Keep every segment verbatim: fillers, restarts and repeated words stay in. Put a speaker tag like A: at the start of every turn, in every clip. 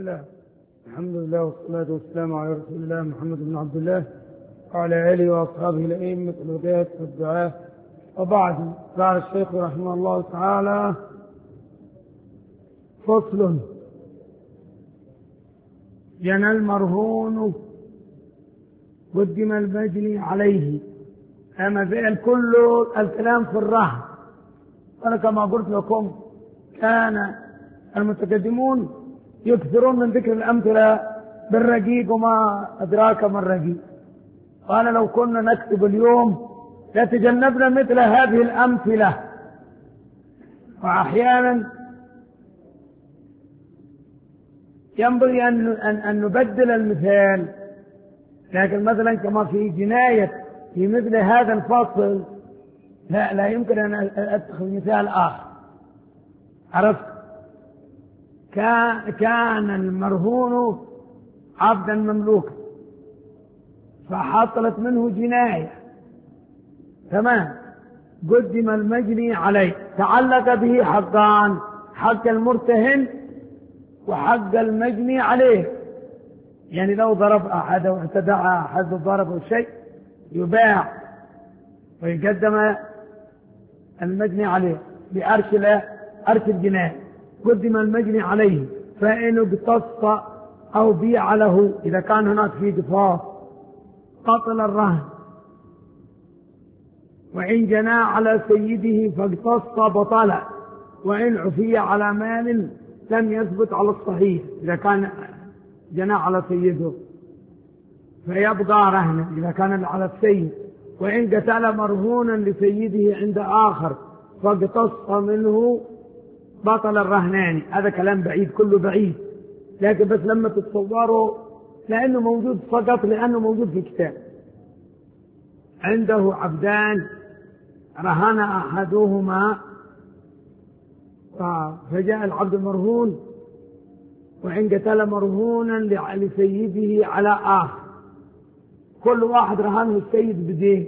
A: الله الحمد لله والصلاة والسلام على رسول الله محمد بن عبد الله وعلى آله وأصحابه الأئمة الهداة والدعاة. وبعد، قال الشيخ رحمه الله تعالى: فصل: جنى المرهون قدم المجني عليه. أما زال كل الكلام في الرهن. أنا كما قلت لكم كان المتقدمون يكثرون من ذكر الأمثلة بالرقيق وما أدراك ما الرقيق. قال: لو كنا نكتب اليوم لتجنبنا مثل هذه الأمثلة. وأحيانا ينبغي أن أن نبدل المثال، لكن مثلا كما في جناية في مثل هذا الفصل لا لا يمكن أن أتخذ مثال آخر. عرفت؟ كان المرهون عبدا مملوكا فحصلت منه جناية، تمام، قدم المجني عليه، تعلق به حقان: حق المرتهن وحق المجني عليه. يعني لو ضرب أحد أو اعتدى أحد ضربه شيء يباع ويقدم المجني عليه بأرش أرش الجناية. قدم المجني عليه فإن اقتص أو بيع له، إذا كان هناك في قصاص، قتل الرهن. وإن جنى على سيده فاقتص بطل، وإن عفي على مال لم يثبت على الصحيح. إذا كان جنى على سيده فيبقى رهنا إذا كان على السيد. وإن قتل مرهونا لسيده عند آخر فاقتص منه بطل الرهنان. هذا كلام بعيد، كله بعيد، لكن بس لما تتصوروا لأنه موجود فقط لأنه موجود في كتاب. عنده عبدان رهن أحدهما فجاء العبد المرهون، وإن قتل مرهونا لسيده على آخر، كل واحد رهنه السيد بدين،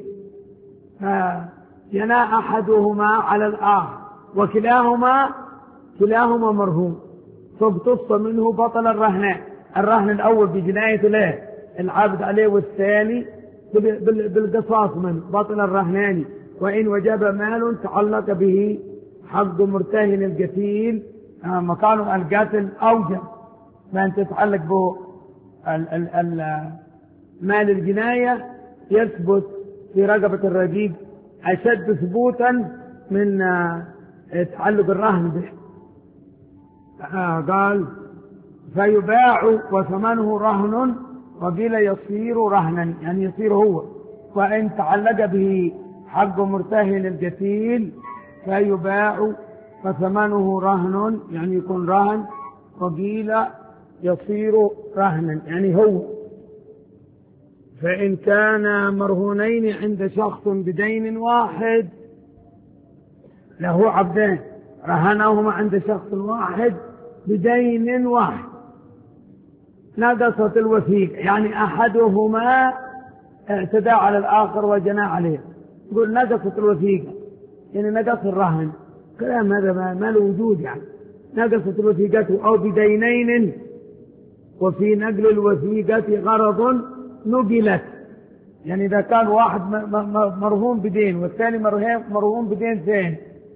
A: فجنى أحدهما على الآخر وكلاهما كلاهما مرهون، فاقتص منه بطل الرهنان. الرهن الأول بجناية له العبد عليه، والثاني بالقصاص منه بطل الرهنان. وإن وجب مال تعلق به حق مرتهن القتيل، مكان القاتل أوجب ما أن تتعلق به مال الجناية، يثبت في رقبة الرقيق أشد ثبوتا من تعلق الرهن به. قال: فيباع وثمنه رهن، وقيل يصير رهنا، يعني يصير هو. وإن تعلق به حق مرتهن القتيل فيباع وثمنه رهن، يعني يكون رهن، وقيل يصير رهنا، يعني هو. فإن كان مرهونين عند شخص بدين واحد، له عبدان رهنهما عند شخص واحد بدين واحد، نقصت الوثيقة، يعني أحدهما اعتدى على الآخر وجنى عليه، يقول نقصت الوثيقة، يعني نقص الرهن. كلام هذا ما له وجود، يعني نقصت الوثيقة. أو بدينين وفي نقل الوثيقة غرض نقلت، يعني إذا كان واحد مرهون بدين والثاني مرهون بدين ثاني،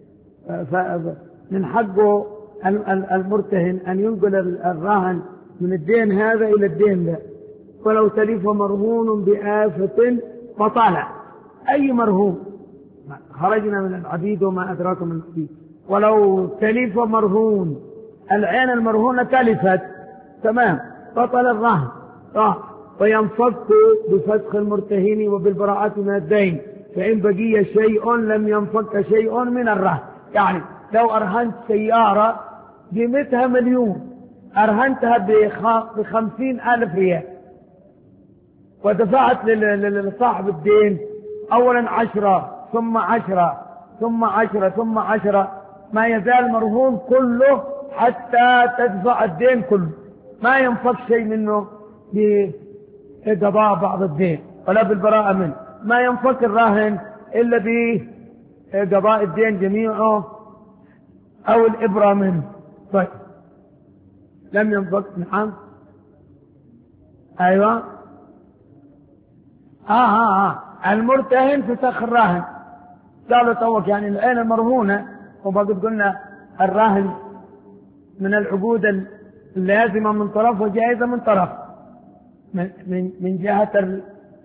A: من حقه المرتهن أن ينقل الرهن من الدين هذا إلى الدين ذا. ولو تلف مرهون بآفة بطل، أي مرهون، خرجنا من العبيد وما أدراك من العبيد. ولو تلف مرهون، العين المرهونة تلفت، تمام، بطل الرهن، وينفك بفسخ المرتهن وبالبراءة من الدين. فإن بقي شيء لم ينفك شيء من الرهن. يعني لو أرهنت سيارة قيمتها مليون، أرهنتها بخمسين ألف ريال، ودفعت لصاحب الدين أولا عشرة ثم عشرة ثم عشرة ثم عشرة، ما يزال مرهون كله حتى تدفع الدين كله، ما ينفك شيء منه بقضاء بعض الدين ولا بالبراءة منه. ما ينفك الراهن إلا بقضاء الدين جميعه أو الإبرة منه. طيب، لم ينفك. نعم أيوة آه آه آه المرتهن فسخ الراهن. قالوا توك يعني العين المرهونة، وبقد قلنا الراهن من العقود اللازمة من طرف وجائزة من طرف، من, من, من جهة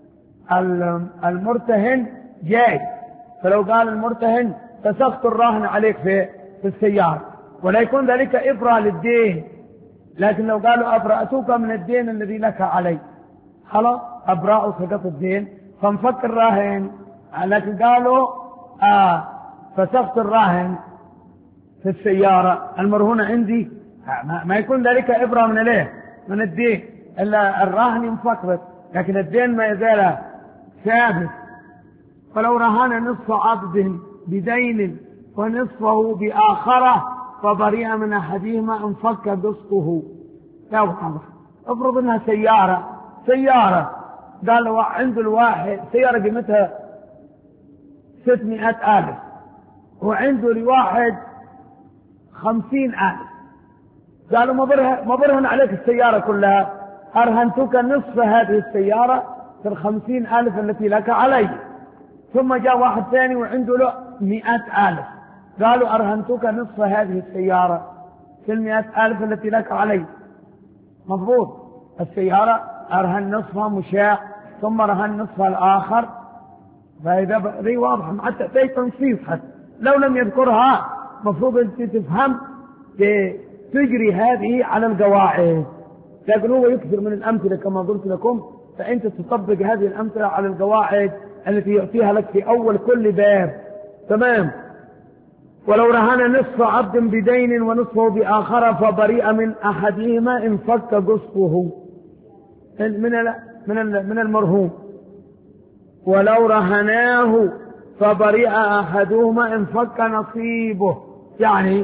A: المرتهن جائز. فلو قال المرتهن فسخت الراهن عليك في, في السيارة ولا يكون ذلك إبرة للدين، لكن لو قالوا أبرأتك من الدين الذي لك علي، خلاص أبرأوا سقط الدين فانفك الراهن. لكن قالوا آه فسخت الراهن في السيارة المرهونة عندي، ما يكون ذلك إبرة من الايه من الدين، إلا الراهن ينفك بس، لكن الدين ما يزال ثابت. فلو رهن نصف عبد بدين ونصفه بآخرة فبرئ من أحدهما انفك قسطه. لا واضح. افرض انها سيارة سيارة قال عند الواحد سيارة قيمتها ستمائة ألف وعنده لواحد خمسين ألف، قالوا ما برهن عليك السيارة كلها، أرهنتك نصف هذه السيارة في الخمسين ألف التي لك علي. ثم جاء واحد ثاني وعنده له مئة ألف، قالوا أرهنتك نصف هذه السيارة في المئة ألف التي لك علي. مضبوط. السيارة أرهن نصفها مشاع ثم رهن نصفها الآخر، فإذا ذي واضح مع تأتي تنصيص حتى لو لم يذكرها مفروض أنت تفهم تجري هذه على القواعد، لكن هو يكثر من الأمثلة كما قلت لكم، فأنت تطبق هذه الأمثلة على القواعد التي يعطيها لك في أول كل باب. تمام. ولو رهن نصف عبد بدين ونصفه بآخر فبرئ من أحدهما انفك قسطه من من من المرهون. ولو رهناه فبرئ أحدهما انفك نصيبه. يعني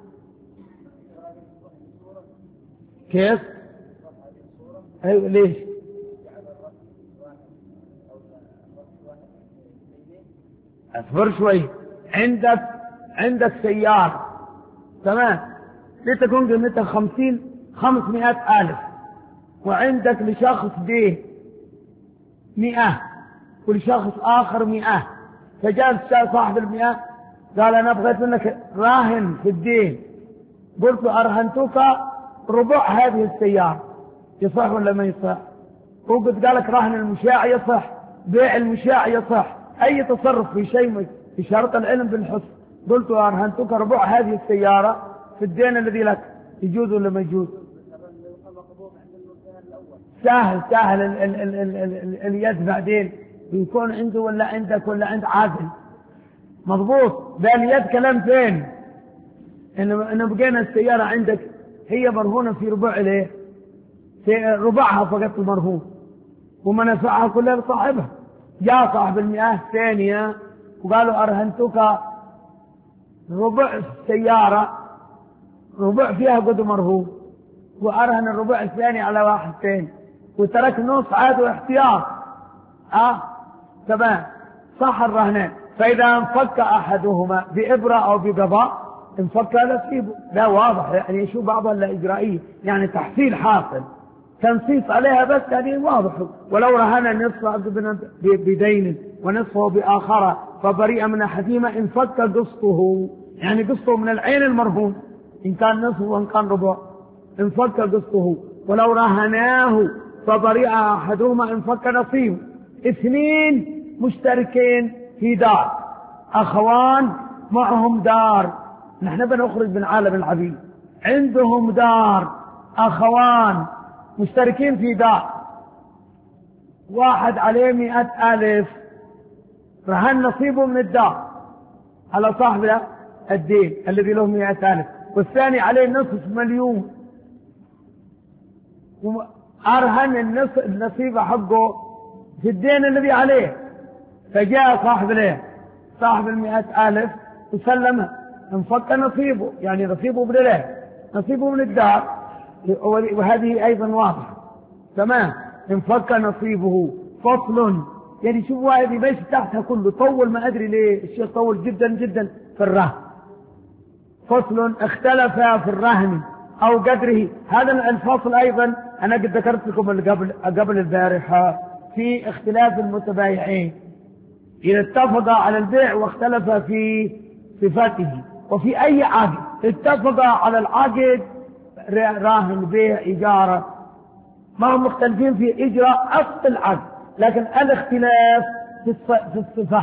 A: كيف؟ أيوة ليش؟ أصبر شوي. عندك عندك سيارة تمام لتكون قيمتها خمسين خمسمائة ألف، وعندك لشخص ديه مئة ولشخص آخر مئة، فجاء صاحب المئة قال أنا بغيت منك راهن في الدين، قلت أرهنتك ربع هذه السيارة، يصح ولا ما يصح؟ وقلت قالك راهن المشاع يصح، بيع المشاع يصح، أي تصرف في شيء في شرط العلم بالحسن. قلت أرهنتك ربع هذه السيارة في الدين الذي لك، يجوز ولا ما يجوز؟ سهل سهل ال ال ال ال ال اليد بعدين يكون عنده ولا عندك ولا عند عادل. مضبوط. ده اليد كلام فين؟ إنه إنه بقينا السيارة عندك هي مرهونة في ربع ليه؟ في ربعها فقط المرهون ومنافعها كلها لصاحبها. جاء صاحب المئة الثانية وقالوا أرهنتك ربع السيارة، ربع فيها قد مرهون، وأرهن الربع الثاني على واحد ثاني وترك نص عاد واحتياط. اه تمام صح الرهنان. فإذا انفك أحدهما بإبرة أو بقضاء انفك نصيبه. لا واضح يعني شو بعضها لا إجرائية، يعني تحصيل حاصل تنصيص عليها بس هذه واضح. ولو رهن نصف عبد بدين ونصفه بآخرة فبرئ من أحدهما انفك قسطه، يعني قسطه من العين المرهون إن كان نصف وإن كان ربع انفك قسطه. ولو رهناه فبرئ أحدهما انفك نصيبه. اثنين مشتركين في دار، أخوان معهم دار، نحن بنخرج من عالم العبيد، عندهم دار أخوان مشتركين في دار، واحد عليه مئة ألف، رهن نصيبه من الدار على صاحب الدين الذي له مئة ألف، والثاني عليه نصف مليون، أرهن النصف النصيب حقه في الدين الذي عليه. فجاء صاحب له صاحب المئة ألف وسلمه انفك نصيبه، يعني نصيبه بدله نصيبه من الدار، وهذه أيضا واضحة. تمام. انفك نصيبه. فصل يعني شوف واحد يمشي تحتها كله طول، ما أدري ليه الشيخ طول جدا جدا في الرهن. فصل اختلف في الرهن أو قدره. هذا الفصل أيضا أنا قد ذكرت لكم قبل قبل البارحة في اختلاف المتبايعين إذا اتفقا على البيع واختلفا في صفاته. وفي أي عقد اتفقا على العقد، راهن، بيع، إجارة، ما هم مختلفين في إجراء أصل العقد، لكن الاختلاف في الصفة.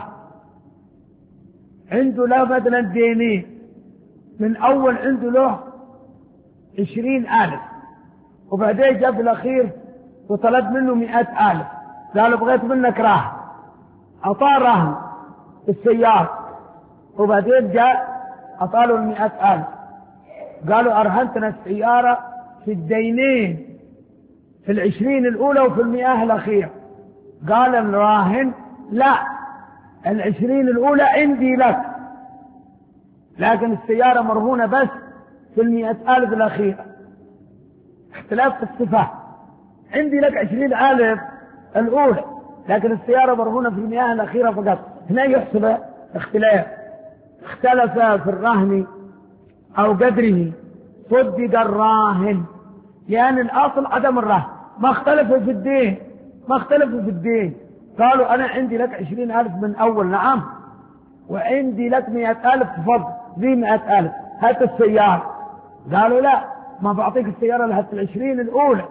A: عنده له مثلا دينين، من أول عنده له عشرين ألف، وبعدين جاء في الأخير وطلب منه مئة ألف، قال بغيت منك راهن، أعطاه رهن السيارة، وبعدين جاء أعطاله المئة ألف، قالوا أرهنتنا السيارة في الدينين، في العشرين الأولى وفي المئة الأخيرة. قال الراهن لا، العشرين الأولى عندي لك، لكن السيارة مرهونة بس في المئة ألف الأخيرة. اختلاف في الصفات، عندي لك عشرين ألف الأولى، لكن السيارة مرهونة في المئة الأخيرة فقط. هنا يحسب اختلاف. اختلف في الرهن أو قدره، صدق الراهن، لأن الأصل عدم الرهن. ما اختلفوا في الدين، ما اختلفوا في الدين. قالوا أنا عندي لك عشرين ألف من أول، نعم، وعندي لك مئة ألف فضل، ذي مئة ألف، هات السيارة. قالوا لا، ما بعطيك السيارة لهات العشرين الأولى.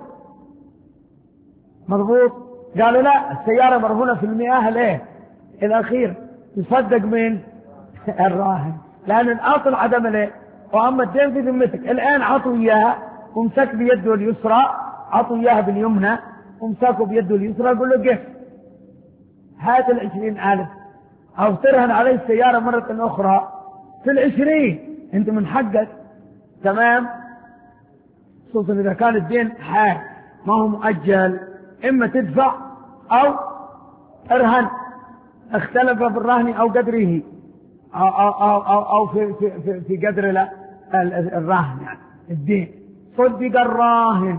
A: مضبوط. قالوا لا، السيارة مرهونة في المئة الايه الأخير. يصدق من الراهن، لأن الأصل عدم الايه. وأما الدين في ذمتك، الآن عطوا إياها ومسك بيده اليسرى، عطوا إياها باليمنى ومسكوا بيده اليسرى، يقول له قف هات العشرين ألف، أو ترهن عليه السيارة مرة أخرى في العشرين، أنت من حقك. تمام. خصوصا إذا كان الدين حال ما هو مؤجل، إما تدفع أو ارهن. اختلف في الرهن أو قدره، أو, أو, أو, أو, أو في, في, في, في قدر لا الرهن، يعني الدين. صدق الراهن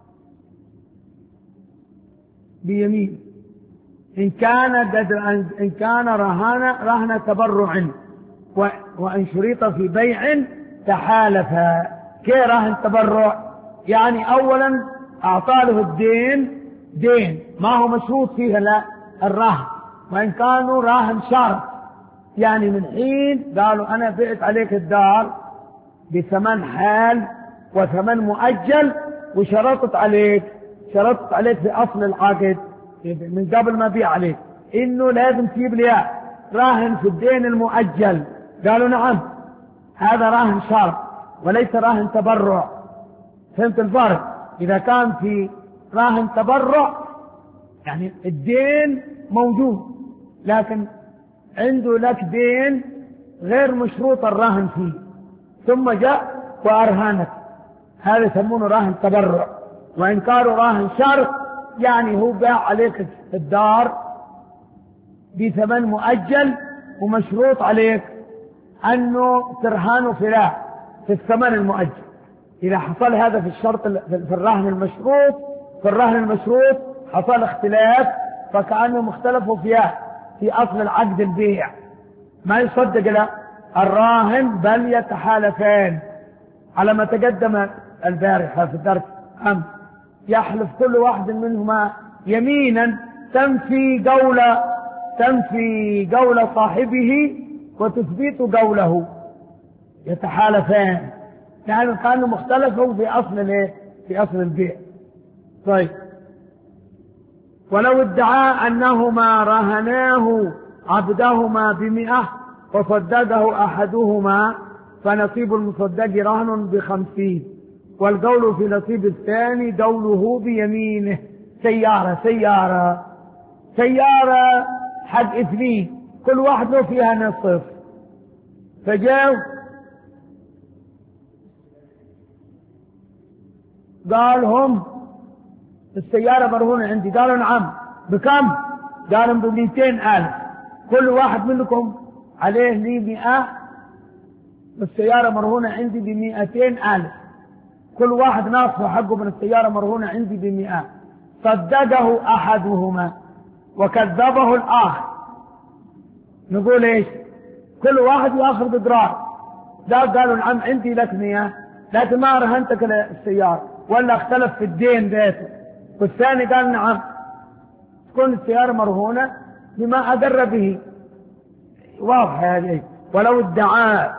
A: بيمين إن كان قدر، إن كان رهن رهن تبرع، وإن شريط في بيع تحالفا. كي رهن تبرع؟ يعني أولا أعطى له الدين دين ما هو مشروط فيه لا الرهن، وإن كانوا راهن شرط، يعني من حين قالوا أنا بعت عليك الدار بثمن حال وثمن مؤجل، وشرطت عليك شرطت عليك في أصل العقد من قبل ما بيع عليك إنه لازم تجيب لي راهن في الدين المؤجل. قالوا نعم، هذا راهن شرط وليس راهن تبرع. فهمت الفرق؟ إذا كان في راهن تبرع يعني الدين موجود، لكن عنده لك دين غير مشروط الراهن فيه، ثم جاء وأرهنك، هذا يسمونه راهن تبرع. وإن كانوا راهن شرط يعني هو باع عليك الدار بثمن مؤجل ومشروط عليك أنه ترهنه في لا في الثمن المؤجل. إذا حصل هذا في الشرط في الرهن المشروط في الرهن المشروط حصل اختلاف، فكأنهم اختلفوا فيها في أصل العقد البيع، ما يصدق لا الراهن بل يتحالفان على ما تقدم البارحة في الدرس أمس. يحلف كل واحد منهما يمينا تنفي قول تنفي قول صاحبه وتثبت قوله، يتحالفان يعني كانوا مختلفوا في أصل الايه في أصل البيع. طيب، ولو ادعى أنهما رهناه عبدهما بمئة وصدقه أحدهما فنصيب المصدق رهن بخمسين، والقول في نصيب الثاني قوله بيمينه. سيارة سيارة سيارة حق اثنين، كل واحد له فيها نصف، فجاء قال هم السيارة مرهونة عندي، قالوا نعم، بكم؟ قالوا بمئتين ألف، كل واحد منكم عليه لي مئة، السيارة مرهونة عندي بمئتين ألف، كل واحد ناصفه حقه من السيارة مرهونة عندي بمئة. صدقه أحدهما وكذبه الآخر، نقول إيش؟ كل واحد يأخذ بقرار. لا قالوا نعم عندي لك مئة، لكن ما رهنتك السيارة، ولا اختلف في الدين ذاته، والثاني قال نعم تكون السيارة مرهونة بما أقر به. واضح هذه. ولو ادعى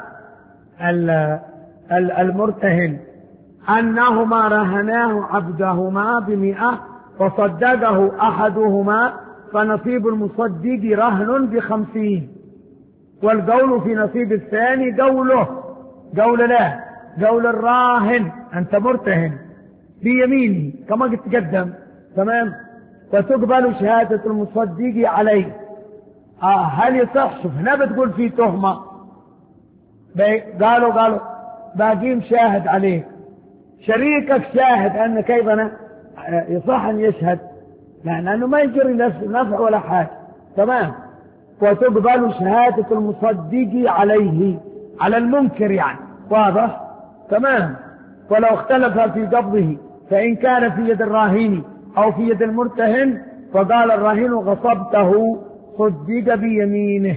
A: المرتهن أنهما رهناه عبدهما بمئة وصدقه أحدهما فنصيب المصدق رهن بخمسين، والقول في نصيب الثاني قوله قول له قول الراهن أنت مرتهن بيمينه كما قد تقدم. تمام. وتقبل شهادة المصدق عليه. آه هل يصح؟ شوف هنا بتقول في تهمة، قالوا قالوا باقيم شاهد عليه، شريكك شاهد أن كيف أنا يصح أن يشهد لأنه ما يجري نفع ولا حاجة. تمام. وتقبل شهادة المصدق عليه على المنكر يعني. واضح. تمام. ولو اختلف في قبضه فإن كان في يد الراهن أو في يد المرتهن فقال الراهن غصبته صدق بيمينه.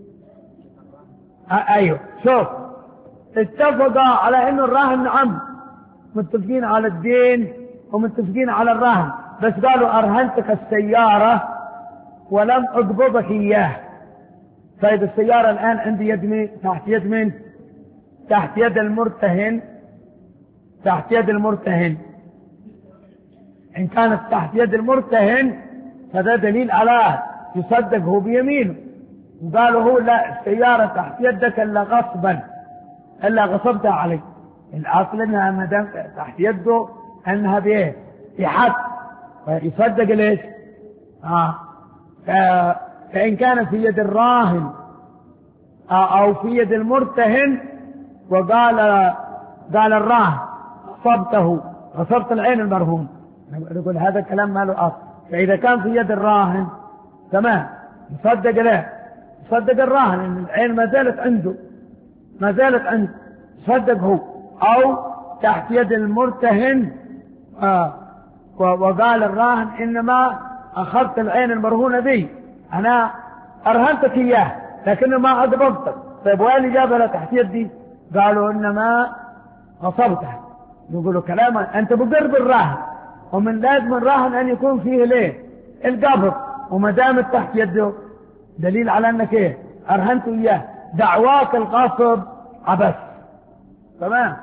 A: أيوه شوف اتفقا على أن الراهن نعم متفقين على الدين ومتفقين على الرهن، بس قالوا أرهنتك السيارة ولم أقبضك إياه. فإذا السيارة الآن عندي يد من تحت يد من تحت يد المرتهن تحت يد المرتهن إن كانت تحت يد المرتهن فده دليل على يصدق هو بيمينه. وقالوا هو لا السيارة تحت يدك إلا غصبا إلا غصبتها عليه. الأصل إنها ما دام تحت يده أنها بإيه؟ بحق يصدق ليش؟ آه. فإن كان في يد الراهن أو في يد المرتهن وقال قال الراهن غصبته غصبت العين المرهون، نقول هذا كلام ما له أصل. فإذا كان في يد الراهن تمام يصدق له يصدق الراهن إن العين ما زالت عنده ما زالت عنده يصدق هو. أو تحت يد المرتهن آه وقال الراهن إنما أخذت العين المرهونة دي أنا أرهنتك إياه لكن ما أقبضتك. طيب وين جابها تحت يدي؟ قالوا إنما غصبتها. نقولوا كلاما أنت بقر بالراهن ومن لازم الراهن أن يكون فيه ليه القبض، وما دامت تحت يده دليل على أنك إيه أرهنت إياه. دعواك الغصب عبث. تمام.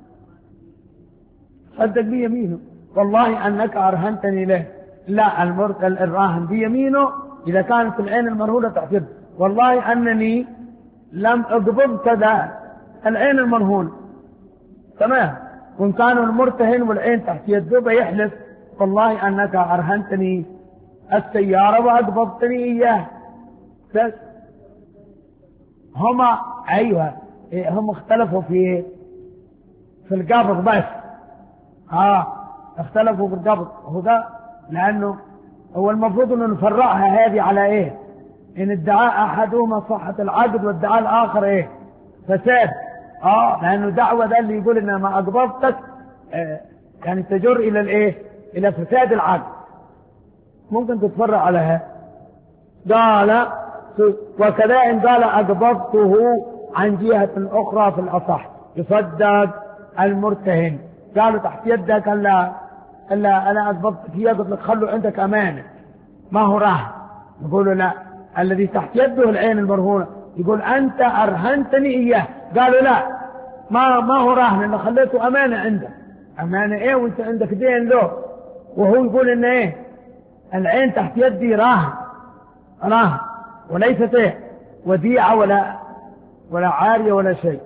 A: صدق بيمينه والله أنك أرهنتني له. لا المرتهن الراهن بيمينه إذا كانت العين المرهونة تحت يده والله أنني لم أقبض كذا العين المرهونة. تمام. وإن كان المرتهن والعين تحت يده بيحلف والله أنك أرهنتني السيارة وأقبضتني إياه. بس هما أيوة هم اختلفوا في في القبض بس. ها اختلفوا في القبض هو ده لأنه هو المفروض أن نفرعها هذه على إيه؟ إن ادعاء أحدهما صحة العقد وادعاء الآخر إيه؟ فساد. آه لأنه دعوة ده اللي يقول إن ما أقبضتك آه يعني تجر إلى الإيه؟ إلى فساد العقد. ممكن تتفرع على هذا. قال وكذا إن قال أقبضته عن جهة أخرى في الأصح يصدق المرتهن. قالوا تحت يدك ألا ألا أنا أقبضتك إياه قلت لك خلوا عندك أمانة ما هو راهن. يقولوا لا الذي تحت يده العين المرهونة يقول أنت أرهنتني إياه. قالوا لا ما ما هو راهن إنه خليته أمانة عندك. أمانة إيه وأنت عندك دين له وهو يقول إن إيه العين تحت يدي راهن راهن وليست إيه وديعة ولا ولا عارية ولا شيء.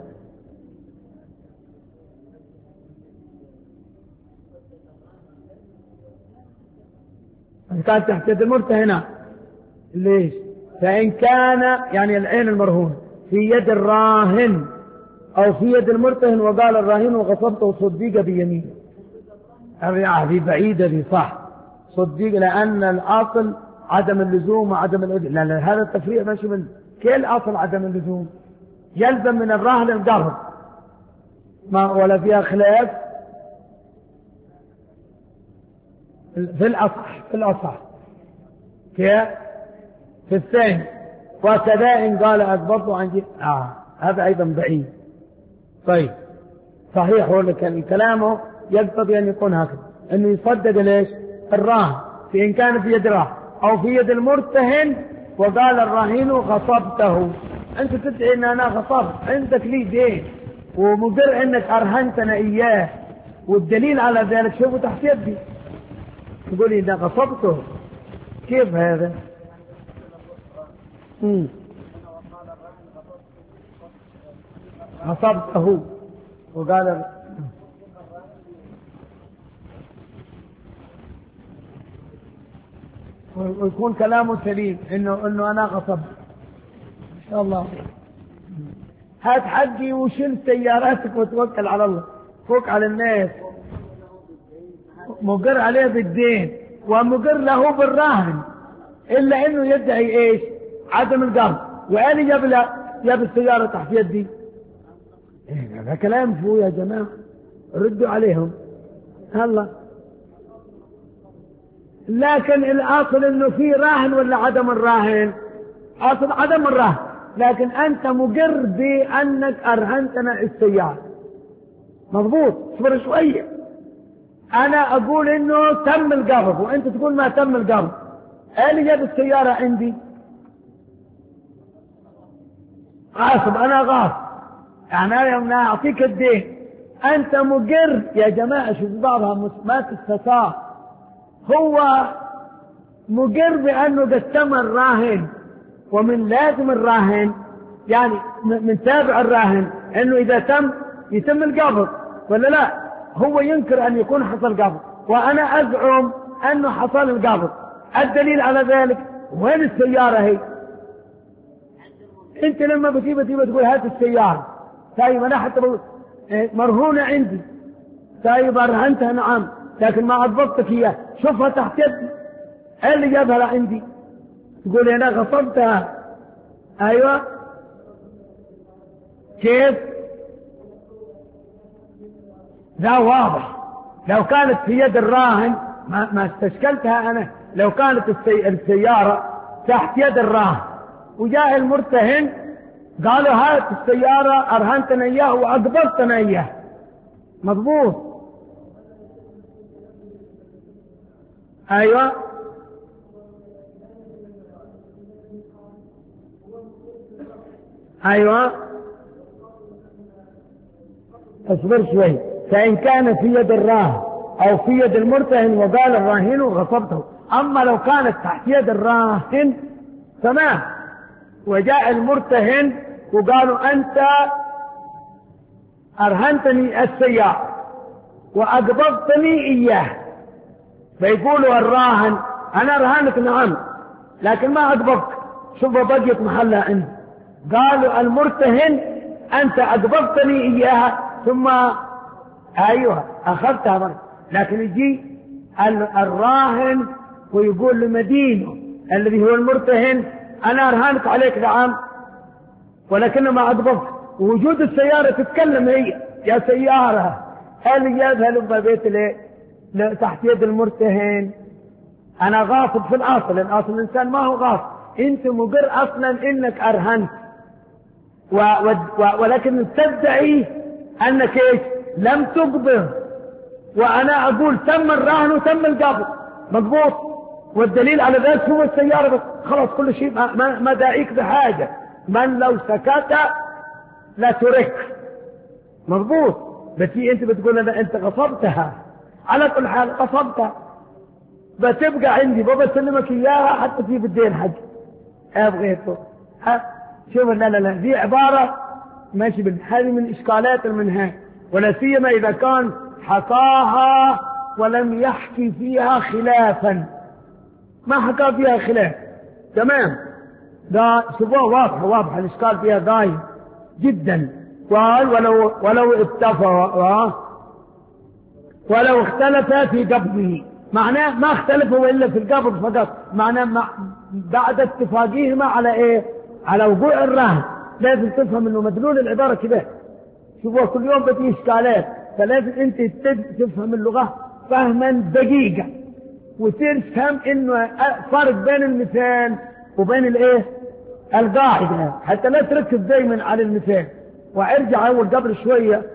A: كانت تحت يد المرتهن ليش؟ فإن كان يعني العين المرهون في يد الراهن أو في يد المرتهن وقال الراهن وغصبته صديقة بيمينه. هذه بعيدة دي صح صديق لأن الأصل عدم اللزوم وعدم الإذن. لأن هذا التفريق ماشي من كل أصل عدم اللزوم يلزم من الراهن القبض ما ولا فيها خلاف في الأصح في الأصح في في الثاني. وكذا إن قال أقبضه عن جهة آه هذا أيضا بعيد. طيب صحيح هو كان كلامه يقتضي أن يكون هكذا، أنه يصدق ليش الراهن في إن كان في يد الراهن أو في يد المرتهن، وقال الراهن غصبته. أنت تدعي أن أنا غصبت، عندك لي دين ومقر أنك أرهنتنا إياه، والدليل على ذلك شوفوا تحت يدي، تقول لي إذا غصبته، كيف هذا؟ مم. غصبته وقال ويكون كلامه سليم انه انه انا غصب ان شاء الله. هات حقي وشيل سياراتك وتوكل على الله، فوق على الناس. مقر عليه بالدين ومقر له بالراهن، الا انه يدعي ايش؟ عدم القبض. وقال جاب له جاب السياره تحت يدي. هذا كلام فو يا جماعه، ردوا عليهم. هلا لكن الاصل انه في راهن ولا عدم الراهن؟ اصل عدم الراهن، لكن انت مقر بانك ارهنتنا السياره. مضبوط، اصبر شويه. انا اقول انه تم القبض وانت تقول ما تم القبض. قال جاب السياره عندي غاصب، انا غاصب، يعني انا اعطيك الدين، انت مقر. يا جماعه شوف بعضها ما تستطاع. هو مقر بانه قد تم الراهن، ومن لازم الراهن يعني من تابع الراهن انه اذا تم يتم القبض ولا لا. هو ينكر ان يكون حصل قبض، وانا ازعم انه حصل القبض. الدليل على ذلك وين السياره هي؟ انت لما بتيجي بتيجي تقول هات السياره، طيب انا حتى مرهونه عندي، طيب ارهنتها نعم، لكن ما أضبطتك إياه، شوفها تحت يدي. إيه اللي جابها لعندي؟ تقول أنا غصبتها. أيوة، كيف؟ لا واضح. لو كانت في يد الراهن ما, ما استشكلتها أنا. لو كانت السي... السيارة تحت يد الراهن وجاء المرتهن قالوا هات السيارة أرهنتنا إياه وأقبضتنا إياه، مضبوط. ايوه ايوه اصبر شوي. فان كان في يد الراهن او في يد المرتهن وقال الراهن غصبته. اما لو كانت تحت يد الراهن تمام، وجاء المرتهن وقالوا انت ارهنتني السيارة واقبضتني اياه، فيقولوا الراهن انا رهنك نعم لكن ما اقبضت، شوف بقيت محلها عندي. قالوا المرتهن انت اقبضتني اياها ثم ايوه اخذتها مرة. لكن يجي الراهن ويقول لمدينه الذي هو المرتهن انا ارهنك عليك نعم ولكن ما اقبضت. ووجود السيارة تتكلم هي يا سيارة، هل جابها لما بيت ليه تحت يد المرتهن؟ انا غاصب في الاصل. الاصل الانسان ما هو غاصب، انت مقر اصلا انك ارهنت و... و... و... ولكن تدعي انك ايش؟ لم تقبض. وانا اقول تم الرهن وتم القبض، مضبوط. والدليل على ذلك هو السيارة بس، خلاص كل شيء ما, ما... ما داعيك بحاجة. من لو سكت لا ترك، مضبوط. بس انت بتقول انا انت غصبتها، على كل حال غصبتها بتبقى عندي، بسلمك اياها حتى تجيب الدين حق ابغيته. ها شوف، لا لا لا دي عباره ماشي بال... هذه من اشكالات المنهاج، ولا سيما اذا كان حكاها ولم يحكي فيها خلافا. ما حكى فيها خلاف تمام، ده شوفوها واضحه واضحه، الاشكال فيها ضايع جدا. قال ولو ولو اتفق ولو اختلف في قبضه، معناه ما اختلفوا الا في القبض فقط، معناه مع بعد اتفاقهما على ايه؟ على وقوع الرهن. لازم تفهم انه مدلول العباره كده. شوفوا كل يوم بتجي اشكالات، فلازم انت تفهم اللغه فهما دقيقا وتفهم انه فرق بين المثال وبين الايه؟ القاعده، حتى لا تركز دايما على المثال. وارجع اول قبل شويه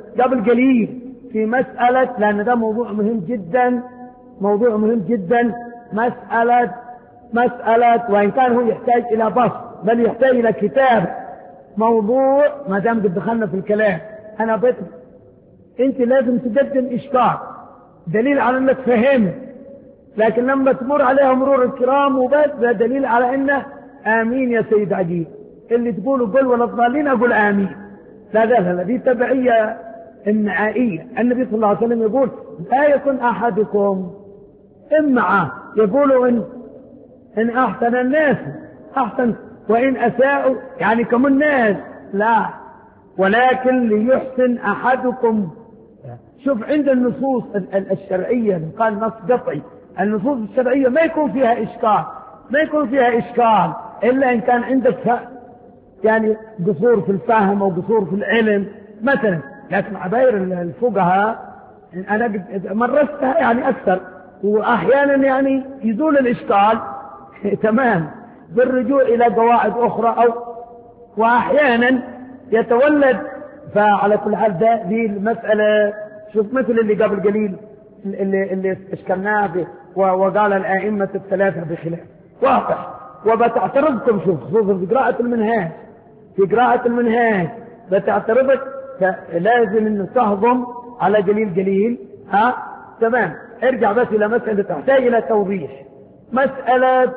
A: قبل قليل في مسألة، لأن ده موضوع مهم جدا، موضوع مهم جدا، مسألة مسألة وإن كان هو يحتاج إلى بسط بل يحتاج إلى كتاب. موضوع ما دام قد دخلنا في الكلام، أنا بيت أنت لازم تقدم إشكال دليل على أنك فهمت، لكن لما تمر عليها مرور الكرام وبس ده دليل على أنه آمين يا سيد عجيب، اللي تقولوا قل ولا الضالين أقول آمين. لا لا لا، دي تبعية النعائية. النبي صلى الله عليه وسلم يقول لا يكن أحدكم إمعة، يقولوا إن إن أحسن الناس أحسن وإن أساءوا يعني كم الناس، لا، ولكن ليحسن أحدكم. شوف عند النصوص الشرعية قال نص قطعي، النصوص الشرعية ما يكون فيها إشكال، ما يكون فيها إشكال إلا إن كان عندك يعني قصور في الفهم أو قصور في العلم مثلا. لكن عباير الفقهاء أنا مرستها يعني أكثر، وأحيانا يعني يزول الإشكال تمام بالرجوع إلى قواعد أخرى، أو وأحيانا يتولد. فعلى كل حال ده دي المسألة. شوف مثل اللي قبل قليل اللي, اللي اشكلناه به وقال الأئمة الثلاثة بخلاف واضح. وبتعترضكم شوف خصوصا في قراءة المنهاج، في قراءة المنهاج بتعترضك، فلازم انه تهضم على قليل قليل. ها تمام. ارجع بس الى مسألة تحتاج الى توضيح، مسألة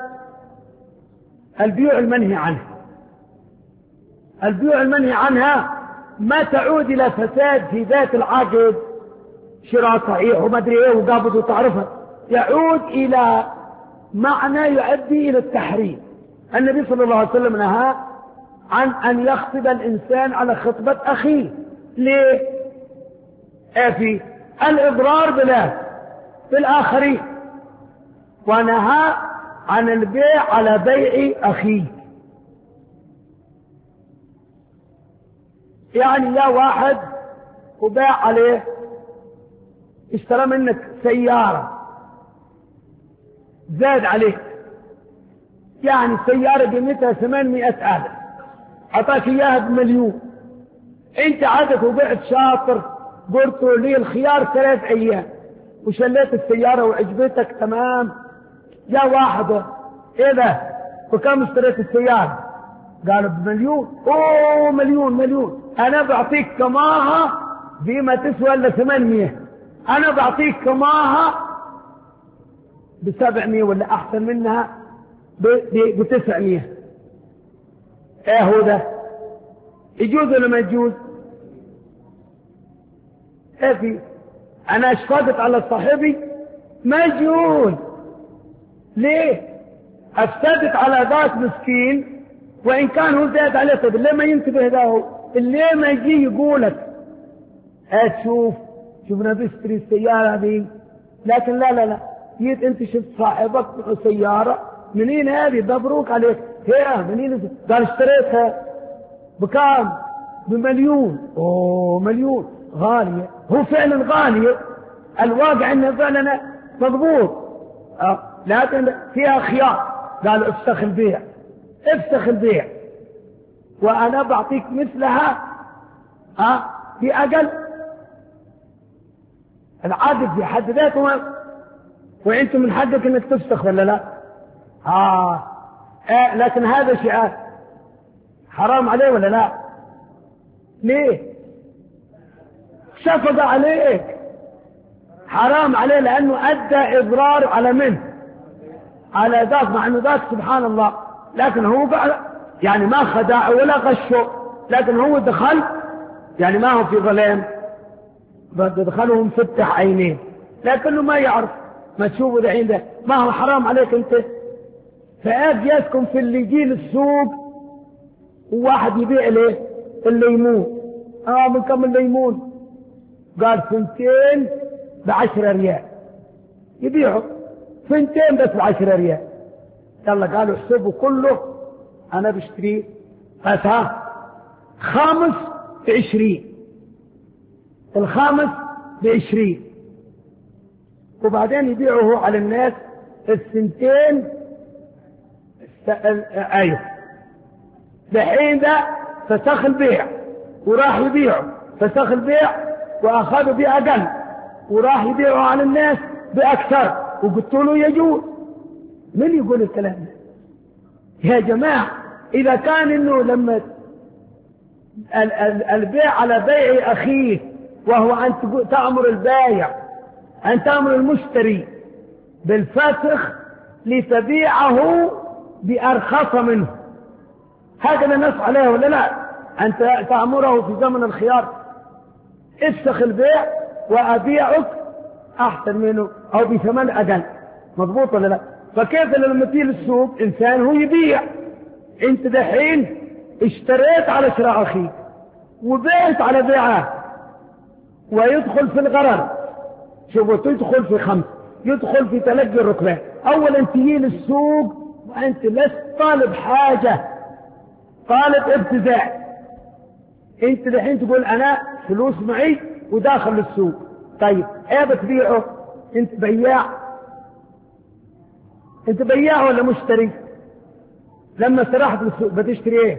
A: البيوع المنهي عنها. البيوع المنهي عنها ما تعود الى فساد في ذات العقد، شراء صحيح وما ادري ايه وقابض وتعرفها، يعود الى معنى يؤدي الى التحريم. النبي صلى الله عليه وسلم نهى عن ان يخطب الانسان على خطبة اخيه. ليه؟ في الاضرار بلا بالاخرين، ونهى عن البيع على بيع اخيه. يعني يا واحد وباع عليه، اشترى منك سيارة زاد عليك، يعني السيارة قيمتها ثمانمائة ألف، أعطاك إياها بمليون، أنت عادك وبعت شاطر قلت لي الخيار ثلاث أيام وشليت السيارة وعجبتك تمام. جاء واحد إيه ده وكم اشتريت السيارة؟ قالوا بمليون. أوه مليون مليون، أنا بعطيك كماها بما تسوى إلا ثمانمائة، أنا بعطيك كماها بسبعمائة ولا أحسن منها بتسعمائة. إيه هو ده؟ يجوز ولا ما يجوز؟ إيه في أنا أشفقت على صاحبي ما يجوز. ليه؟ أفسدت على ذات مسكين وإن كان هو زاد عليه. طيب ليه ما ينتبه له؟ اللي ما يجي يقولك ايه تشوف شوفنا بيشتري السيارة دي، لكن لا لا لا جيت انت شفت صاحبك سيارة منين هذه دبروك عليك، هي منين؟ قال اشتريتها بكام؟ بمليون. اوه مليون غالية، هو فعلا غالية، الواقع انها فعلا مضبوط، اه لكن فيها خيار. قال افسخ البيع، افسخ البيع وانا بعطيك مثلها اه في اقل. العقد في حد ذاته، وانت من حقك انك تفسخ ولا لا؟ اه, آه لكن هذا شيء حرام عليه ولا لا؟ ليه؟ شفق عليك، حرام عليه لانه ادى اضرار على من؟ على ذاك، مع انه ذاك سبحان الله لكن هو قال يعني ما خدع ولا غشه، لكن هو دخل يعني ما هو في ظلام، دخلهم فتح عينيه لكنه ما يعرف. ما تشوفوا الحين ده ما هو حرام عليك انت؟ فاج يسكن في اللي يجي للسوق وواحد يبيع له الليمون، اه من كم الليمون؟ قال سنتين بعشرة ريال، يبيعه سنتين بس بعشرة ريال. يلا قالوا احسبوا كله انا بشتريه بس ها خامس بعشرين، الخامس بعشرين، وبعدين يبيعه على الناس السنتين. ايوه دحين ده فسخ البيع وراح يبيعه، فسخ البيع وأخذوا بأقل وراح يبيعوا على الناس بأكثر وقلت له يجوز. من يقول الكلام ده يا جماعة؟ إذا كان إنه لما البيع على بيع أخيه، وهو أن تأمر البايع أن تأمر المشتري بالفسخ لتبيعه بأرخص منه، هكذا النص عليه ولا لا؟ أنت تأمره في زمن الخيار افسخ البيع وأبيعك أحسن منه أو بثمن أقل، مضبوط ولا لا؟ فكيف لما تيجي للسوق إنسان هو يبيع، أنت دحين اشتريت على شراء أخيك وبيعت على بيعه ويدخل في الغرر. شوفوا، تدخل في خمس، يدخل في تلقي الركبان. أولا تجي للسوق وأنت لست طالب حاجة، طالب ابتداع. أنت دحين تقول أنا فلوس معي وداخل للسوق، طيب ايه بتبيعه؟ أنت بياع، أنت بياع ولا مشتري؟ لما سرحت للسوق بتشتري ايه؟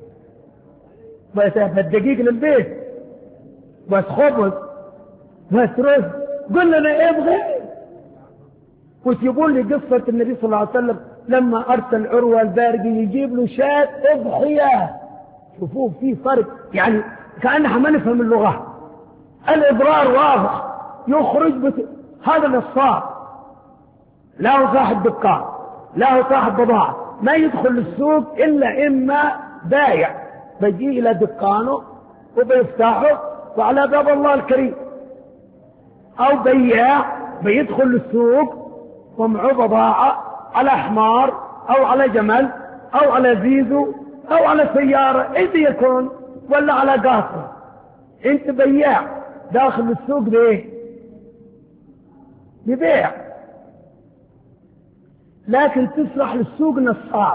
A: بتدقيق للبيت، بس خبز، بس رز، قل لنا ايه ابغى. وتجيبون لي قصة النبي صلى الله عليه وسلم لما أرسل عروة البارقي يجيب له شاة أضحية. شوفوا في فرق، يعني كأنها ما نفهم اللغة، الإضرار واضح. يخرج بت... هذا نصاب، لا هو صاحب دكان، لا هو صاحب بضاعة، ما يدخل السوق إلا إما بايع بيجي إلى دكانه وبيفتحه وعلى باب الله الكريم، أو بياع بيدخل السوق ومعه بضاعة على حمار أو على جمل أو على زيزو أو على سيارة إذا يكون، ولا على قاطر. أنت بياع داخل السوق ليه؟ ببيع، لكن تسرح للسوق نصاب،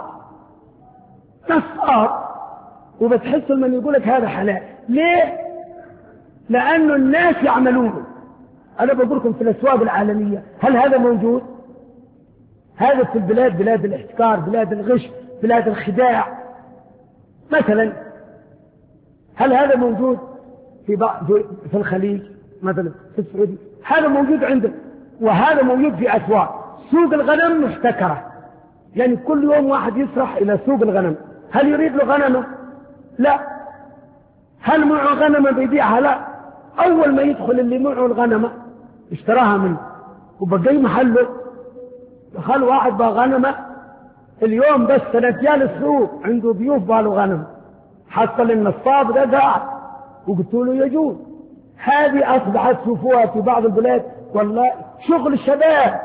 A: نصاب، وبتحس من يقولك هذا حلال. ليه؟ لأنه الناس يعملونه. أنا بقول لكم في الأسواق العالمية هل هذا موجود؟ هذا في البلاد، بلاد الاحتكار، بلاد الغش، بلاد الخداع مثلا، هل هذا موجود في بعض في الخليج مثلا، في السعودية؟ هذا موجود عندنا، وهذا موجود في أسواق. سوق الغنم محتكرة، يعني كل يوم واحد يسرح إلى سوق الغنم. هل يريد له غنمه؟ لا. هل معه غنمه بيبيعها؟ لا. أول ما يدخل اللي معه الغنمه اشتراها منه وبقي محله. دخل واحد بغنمه اليوم بس سنة جال السوق عنده ضيوف بالو غنم، حصل النصاب ده قاعد وقلت له يجوز. هذه أصبحت شوفوها في بعض البلاد والله شغل الشباب.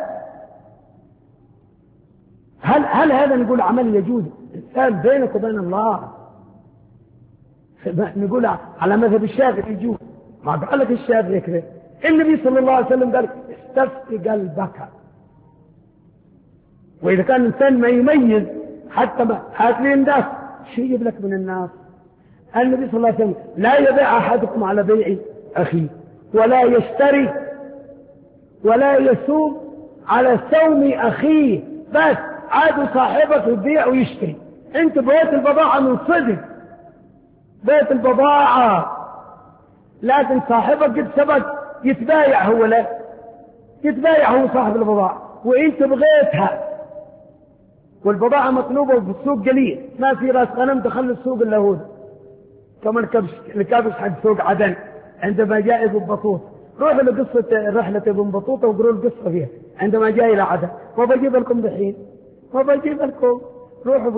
A: هل هل هذا نقول عمل يجوز؟ الآن بينك وبين الله نقول على مذهب الشافعي يجوز. ما قال لك الشافعي كذا؟ النبي صلى الله عليه وسلم قال استفتي قلبك. وإذا كان الإنسان ما يميز حتى ما هات لي الناس شو يجيب لك من الناس؟ النبي صلى الله عليه وسلم لا يبيع أحدكم على بيع أخيه، ولا يشتري ولا يسوم على سوم أخيه. بس عاد صاحبك يبيع ويشتري، انت بيت البضاعة من صدق، بيت البضاعة، لكن صاحبك قد سبق يتبايع هو، لا يتبايع هو صاحب البضاعة وانت بغيتها، والبضاعة مطلوبة وفي السوق قليل، ما في راس غنم دخل السوق الا هو. كما الكابش حق سوق عدن عندما جاء ابن بطوطة، روحوا لقصة رحلة ابن بطوطة وقروا القصة فيها عندما جاء إلى عدن. ما بجيب لكم دحين، ما بجيب لكم، روحوا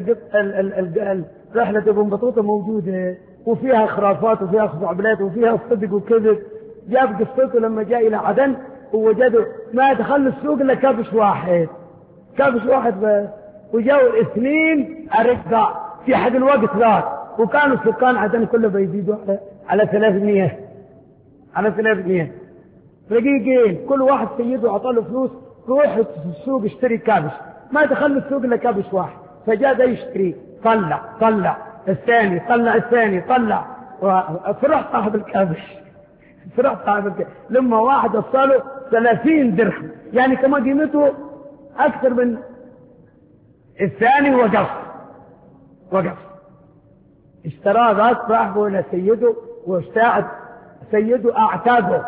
A: رحلة ابن بطوطة موجودة وفيها خرافات وفيها خزعبلات وفيها صدق وكذب. جاب قصته لما جاء إلى عدن ووجدوا ما دخل السوق إلا كابش واحد، كابش واحد بس، وجاءوا الاثنين أرقاء في حد الوقت ذاك، وكانوا سكان عدن كله بيزيدوا على على ثلاثمية على ثلاثمية رقيقين، كل واحد سيده عطاله فلوس روح السوق اشتري كابش. ما دخل السوق الا كابش واحد، فجاء ده يشتري، طلع طلع الثاني، طلع الثاني، طلع، فرح صاحب الكابش، فرح صاحب الكابش لما واحد وصله ثلاثين درهم، يعني كما قيمته اكثر من الثاني. وقف وقف اشتراه ذاك، راح الى سيده واشتاعت سيده أعتاده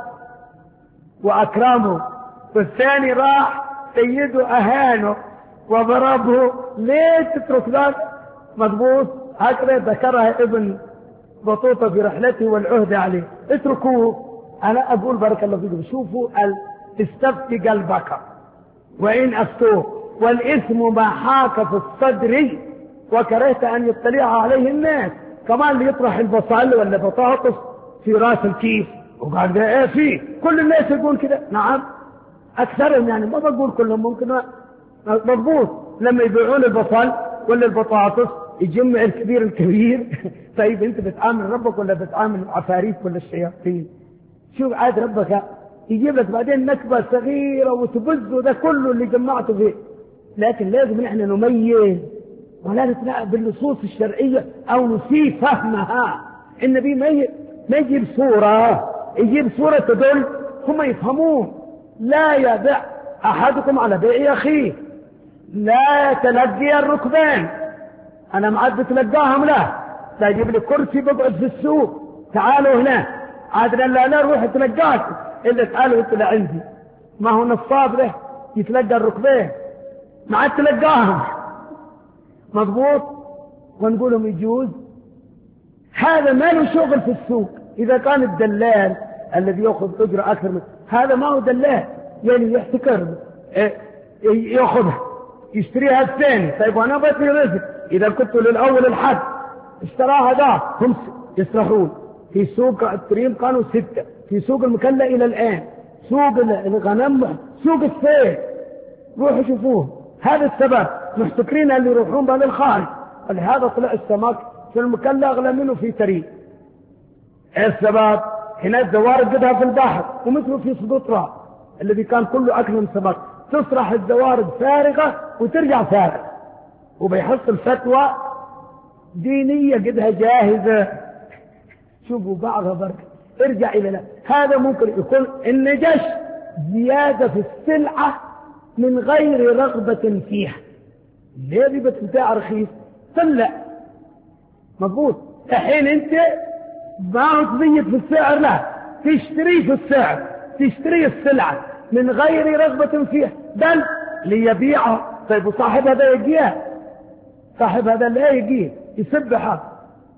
A: وأكرمه، والثاني راح سيده أهانه وضربه. ليه تترك ذلك؟ مضبوط. هكذا ذكرها ابن بطوطة في رحلته والعهد عليه. اتركوه. أنا أقول بارك الله فيكم، شوفوا استفتي قلبك وإن أفتوه، والإثم ما حاك في الصدر وكرهت أن يطلع عليه الناس. كمان اللي يطرح البصل ولا بطاطس في راس الكيس وقال ده ايه فيه، كل الناس يقول كده. نعم أكثرهم، يعني ما بقول كلهم، ممكن مضبوط. لما يبيعون البصل ولا البطاطس يجمع الكبير الكبير. طيب انت بتعامل ربك ولا بتعامل العفاريت ولا الشياطين؟ شوف عاد ربك يجيب لك بعدين نكبة صغيرة وتبزه ده كله اللي جمعته فيه. لكن لازم نحن نميز ولا نتلاعب بالنصوص الشرعية أو نسيء فهمها. النبي ما يجيب صورة، يجيب صورة تدل هم يفهمون. لا يبيع أحدكم على بيع أخيه، لا تلقي الركبان. أنا معد بتلقاهم، لا لا يجيب لي كرسي بقعد في السوق، تعالوا هنا عادنا لا لا روح تلقاك إلا تعالوا انت لعندي. ما هو نصاب له يتلقى الركبين، ما عاد تلقاهم. مضبوط. ونقول لهم يجوز. هذا ما له شغل في السوق. إذا كان الدلال الذي يأخذ أجرة أكثر من هذا ما هو دلال، يعني يحتكر يأخذها يشتريها الثاني. طيب أنا بطني رزق، إذا كنت للأول الحد اشتراها ذا هم يصرخون. في سوق التريم كانوا ستة، في سوق المكلا إلى الآن، سوق الغنم، سوق السيف، روحوا شوفوه. هذا السبب محتكرين اللي يروحون بها للخارج. ولهذا طلع السمك في المكلا أغلى منه في تريم. السبب هنا الزوارق قدها في البحر، ومثله في سقطرى الذي كان كله أكل من سمك، تصرح الزوارق فارغة وترجع فارغة، وبيحصل فتوى دينية قدها جاهزة. شوفوا بعضها بركة. ارجع إلى لا. هذا ممكن يكون النجش زيادة في السلعة من غير رغبة فيها. ليه بيبت بتاع رخيص طلع مضبوط. الحين انت ما تزيد في السعر، لا تشتري في السعر، تشتري السلعة من غير رغبة فيها بل ليبيعها. طيب وصاحب هذا يجيه، صاحب هذا لا يجيه يسبحها.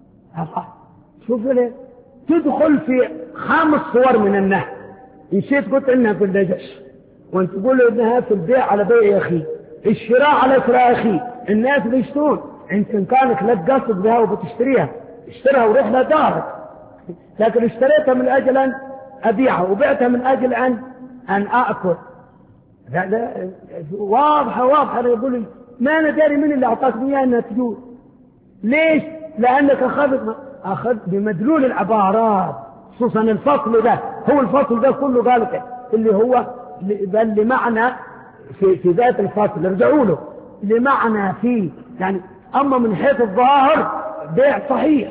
A: شوف ليه تدخل في خمس صور من النهي. نسيت قلت انها في النجش، وانت تقول انها في البيع على بيع اخي، الشراء على شراء اخي. الناس بيشترون، انت ان كانك لك قصد بها وبتشتريها اشترها وريح لها دارك، لكن اشتريتها من اجل ان ابيعها وبعتها من اجل ان ان اكل. لا لا واضحه واضحه. يقول ما انا داري من اللي اعطاك اياها انها تجوز. ليش؟ لانك اخذت اخذ بمدلول العبارات، خصوصا الفصل ده. هو الفصل ده كله قال اللي هو بل لمعنى في, في ذات الفصل، ارجعوا له لمعنى فيه يعني. اما من حيث الظاهر بيع صحيح،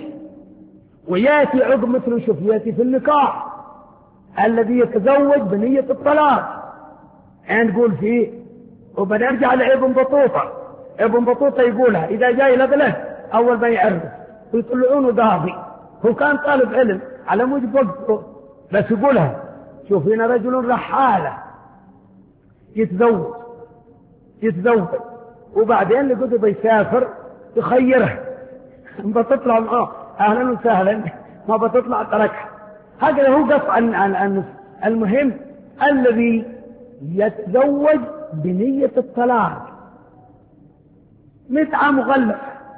A: وياتي عقب مثل شوف ياتي في النكاح الذي يتزوج بنية الطلاق نقول فيه. وبنرجع لابن بطوطة. ابن بطوطة يقولها إذا جاي لبلد أول ما يعرف ويطلعونه قاضي، هو كان طالب علم على موجب وقته بس يقولها. شوف هنا رجل رحالة يتزوج يتزوج وبعدين لقده بيسافر يخيرها بتطلع معاه أهلا وسهلا، ما بتطلع تركها. هكذا هو قص عن, عن, عن المهم الذي يتزوج بنية الطلاق متعة مغلفة،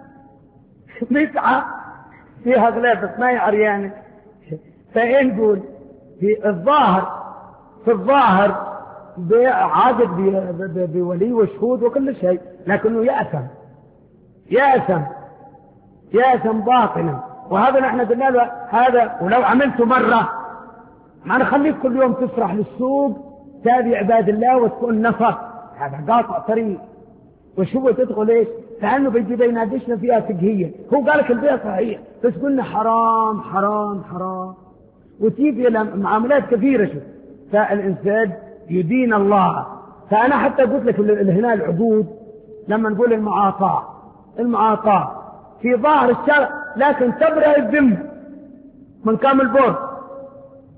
A: متعة فيها غلافة ما يعرياني. فإن نقول في الظاهر في الظاهر عادت بولي وشهود وكل شيء، لكنه يأثم يأثم يأثم باطنا. وهذا نحن قلنا له هذا، ولو عملته مرة ما نخليك كل يوم تسرح للسوق تابع عباد الله وتكون نفر، هذا قاطع طريق. وشو تدخل ايش؟ لأنه بيجي بينادشنا فيها فقهية. هو قالك البيع صحيح بس قلنا حرام حرام حرام، وتيجي إلى معاملات كثيرة. شو فالإنسان يدين الله. فأنا حتى قلت لك هنا العبود لما نقول المعاطاة المعاطاة في ظاهر الشرع، لكن تبرأ الذمة من كامل بور.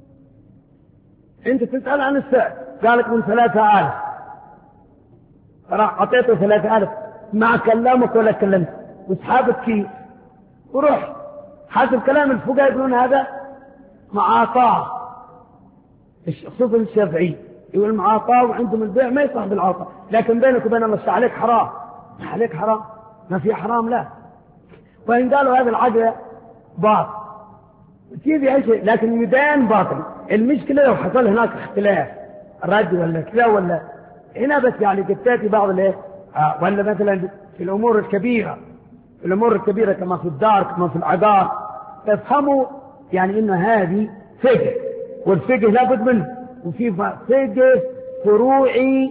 A: أنت تسأل عن السعر، قالك من ثلاثة آلاف، راح أعطيته ثلاثة آلاف، ما كلمك ولا كلمت وسحابك كيف وروح. حسب كلام الفقهاء يقولون هذا معاطاة، خصوصا الشافعي يقول معاطاة، وعندهم البيع ما يصح بالعاطاة، لكن بينك وبين الله عليك حرام، ما عليك حرام، ما في حرام لا. وإن قالوا هذا العقد باطل تيجي أي شيء، لكن يدان باطل. المشكلة لو حصل هناك اختلاف رد ولا كذا ولا هنا، بس يعني قد تأتي بعض الايه آه ولا مثلا في الأمور الكبيرة، في الأمور الكبيرة كما في الدار كما في العقار، تفهموا يعني إنه هذه فقه، والفقه لابد منه، وفي فقه فروعي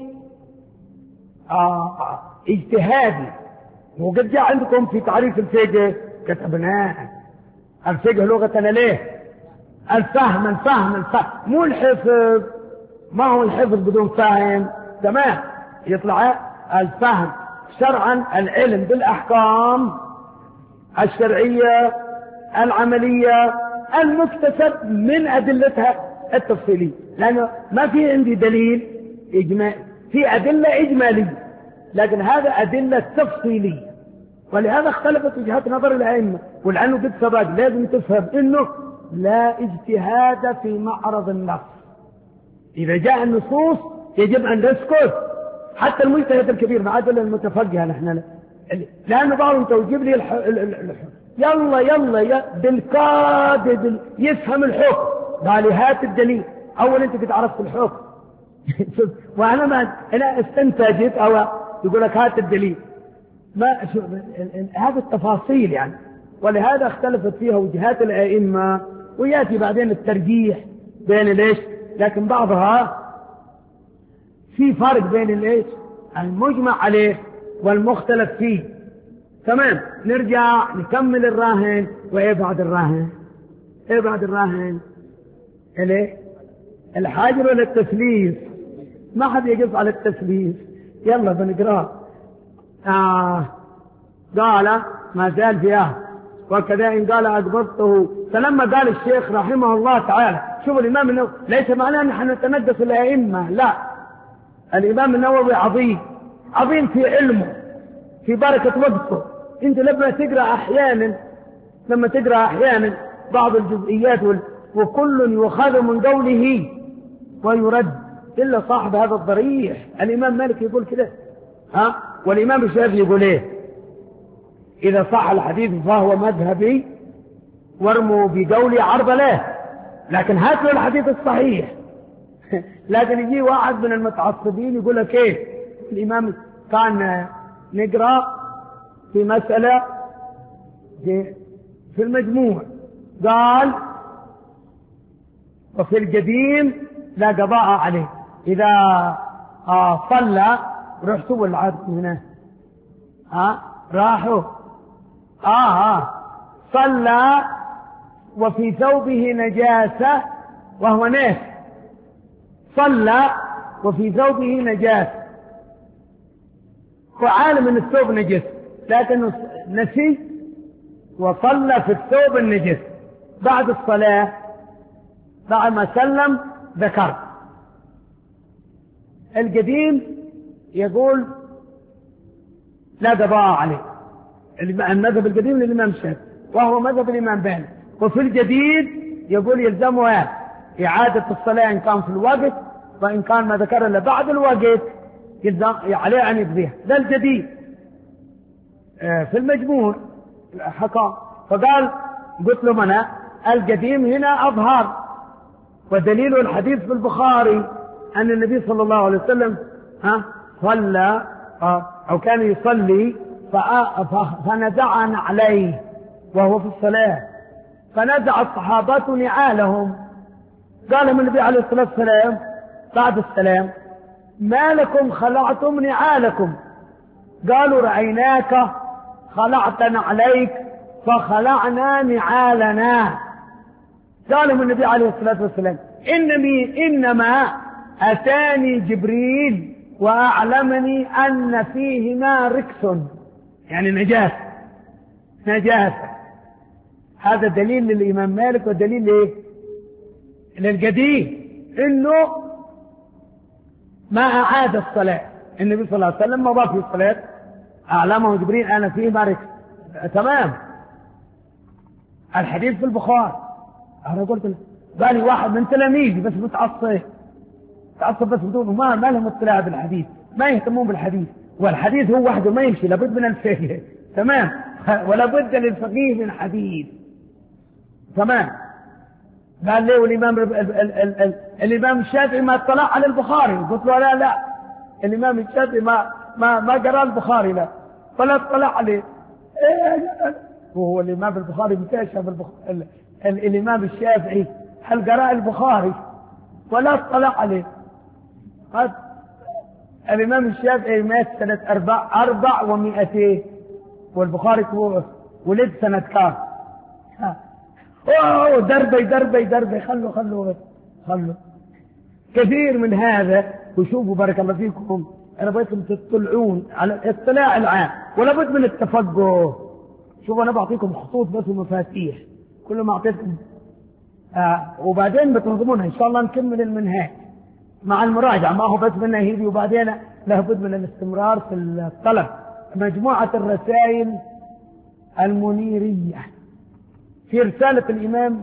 A: آه آه اجتهادي. وقد جاء عندكم في تعريف الفقه كتبناه، الفقه لغة ليه الفهم، الفهم الفهم مو الحفظ، ما هو الحفظ بدون فهم، تمام؟ يطلع الفهم شرعا العلم بالأحكام الشرعية العملية المكتسب من أدلتها التفصيلية، لأنه ما في عندي دليل إجمالي، في أدلة إجمالية لكن هذا أدلة تفصيلية. ولهذا اختلفت وجهات نظر الأئمة، ولأنه قد سبق لازم تفهم إنه لا اجتهاد في معرض النص. إذا جاء النصوص يجب أن نسكت، حتى المجتهد الكبير ما عاد المتفقه نحن، لأنه بعضهم توجب لي الح... يلا يلا يا بالكاد يفهم الحكم، قال هات الدليل، أول أنت قد عرفت الحكم وأنا ما أنا استنتجت أو يقول لك هات الدليل، ما شو هذه التفاصيل يعني. ولهذا اختلفت فيها وجهات الأئمة، ويأتي بعدين الترجيح بين ليش، لكن بعضها في فرق بين ليش المجمع عليه والمختلف فيه. تمام، نرجع نكمل الراهن. وإيه بعد الراهن؟ إيه بعد الراهن؟ إيه الحاجر ولا التسليف؟ ما حد يقف على التسليف، يلا بنقرأ. آه قال ما زال فيها وكذا إن قال أقبضته. فلما قال الشيخ رحمه الله تعالى، شوف الإمام النووي ليس معناه أن نحن نتنقص الأئمة، لا، الإمام النووي عظيم عظيم في علمه في بركة وقته. أنت لما تقرأ أحيانا لما تقرأ أحيانا بعض الجزئيات وكل يؤخذ من قوله ويرد إلا صاحب هذا الضريح. الإمام مالك يقول كده، ها، والإمام الشافعي يقول إيه؟ إذا صح الحديث فهو مذهبي وارموا بقولي عرض له، لكن هات له الحديث الصحيح. لكن يجي واحد من المتعصبين يقول لك إيه؟ الإمام كان نقرأ في مسألة في المجموع قال وفي القديم لا قضاء عليه إذا آه صلى. رحتوا العرض هنا آه راحوا آه, آه صلى وفي ثوبه نجاسة وهو ناس، صلى وفي ثوبه نجاسة وعالم ان الثوب نجس، لكنه نسي وصلى في الثوب النجس. بعد الصلاة بعد ما سلم ذكر. القديم يقول لا قضاء عليه، المذهب القديم للإمام الشافعي وهو مذهب الإمام مالك. وفي الجديد يقول يلزمه إعادة الصلاة إن كان في الوقت، وإن كان ما ذكر إلا بعد الوقت يلزم عليه أن يقضيها. ده الجديد. في المجموع حكى فقال قلت له أنا القديم هنا أظهر، ودليل الحديث في البخاري أن النبي صلى الله عليه وسلم ها صلى أو كان يصلي فنزعنا عليه وهو في الصلاة، فنزع الصحابة نعالهم. قال من النبي عليه الصلاة والسلام بعد السلام ما لكم خلعتم نعالكم؟ قالوا رأيناك خلعتنا عليك فخلعنا نعالنا. قال من النبي عليه الصلاة والسلام إنني إنما أتاني جبريل وأعلمني أن فيهما ركس، يعني نجاسة نجاسة. هذا دليل للإمام مالك ودليل إيه؟ للقديم. انه ما اعاد الصلاة. النبي صلى الله عليه وسلم مضى في الصلاة اعلمه جبريل انا فيه بارك. تمام. الحديث في البخاري. انا قلت له بالي واحد من تلاميذي بس متعصب تعصب بس بدون ما ما لهم اطلاع بالحديث، ما يهتمون بالحديث، والحديث هو وحده ما يمشي، لابد من الفقه. تمام. ولا بد للفقيه من حديث. تمام. قال لي والامام ال ال ال ال الامام الشافعي ما اطلع على البخاري. قلت له لا لا الامام الشافعي ما ما ما قرا البخاري لا ولا اطلع عليه. وهو الامام البخاري مكاشف البخاري. الامام الشافعي هل قرا البخاري ولا اطلع عليه؟ قد الامام الشافعي مات سنة أربع أربع ومئتين والبخاري ولد سنة كام؟ اوه دربي دربي دربي خلوا خلوا خلوا كثير من هذا. وشوفوا بارك الله فيكم انا بغيتكم تطلعون على الاطلاع العام ولا بد من التفقه. شوفوا انا بعطيكم خطوط بس ومفاتيح كل ما اعطيتكم آه وبعدين بتنظمونها ان شاء الله. نكمل المنهاج مع المراجعه، ما هو بس منهجي وبعدين لابد من الاستمرار في الطلب. مجموعه الرسائل المنيريه في رسالة الإمام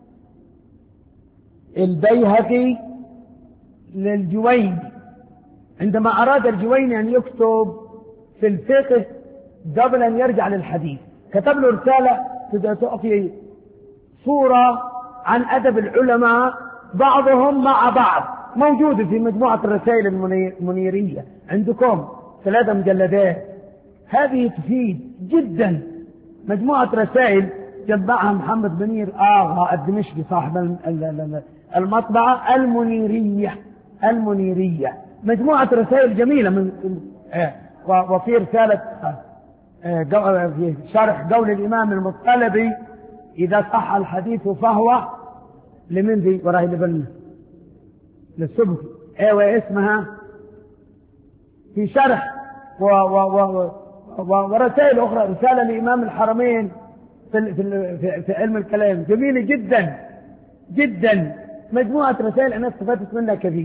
A: البيهقي للجويني، عندما أراد الجويني أن يكتب في الفقه قبل أن يرجع للحديث كتب له رسالة تعطي صورة عن أدب العلماء بعضهم مع بعض، موجودة في مجموعة الرسائل المنيرية عندكم ثلاثة مجلدات. هذه تفيد جدا. مجموعة رسائل جمعها محمد منير آغا الدمشقي صاحب المطبعة المنيرية. المنيرية مجموعة رسائل جميلة من وفي رسالة في شرح قول الإمام المطلبي إذا صح الحديث فهو لمن ذي وراي لبن للسبكي ايوه اسمها في شرح و و و و ورسائل أخرى. رسالة لإمام الحرمين في, في, في علم الكلام جميلة جدا جدا. مجموعة رسائل أنا استفدت منها كثير.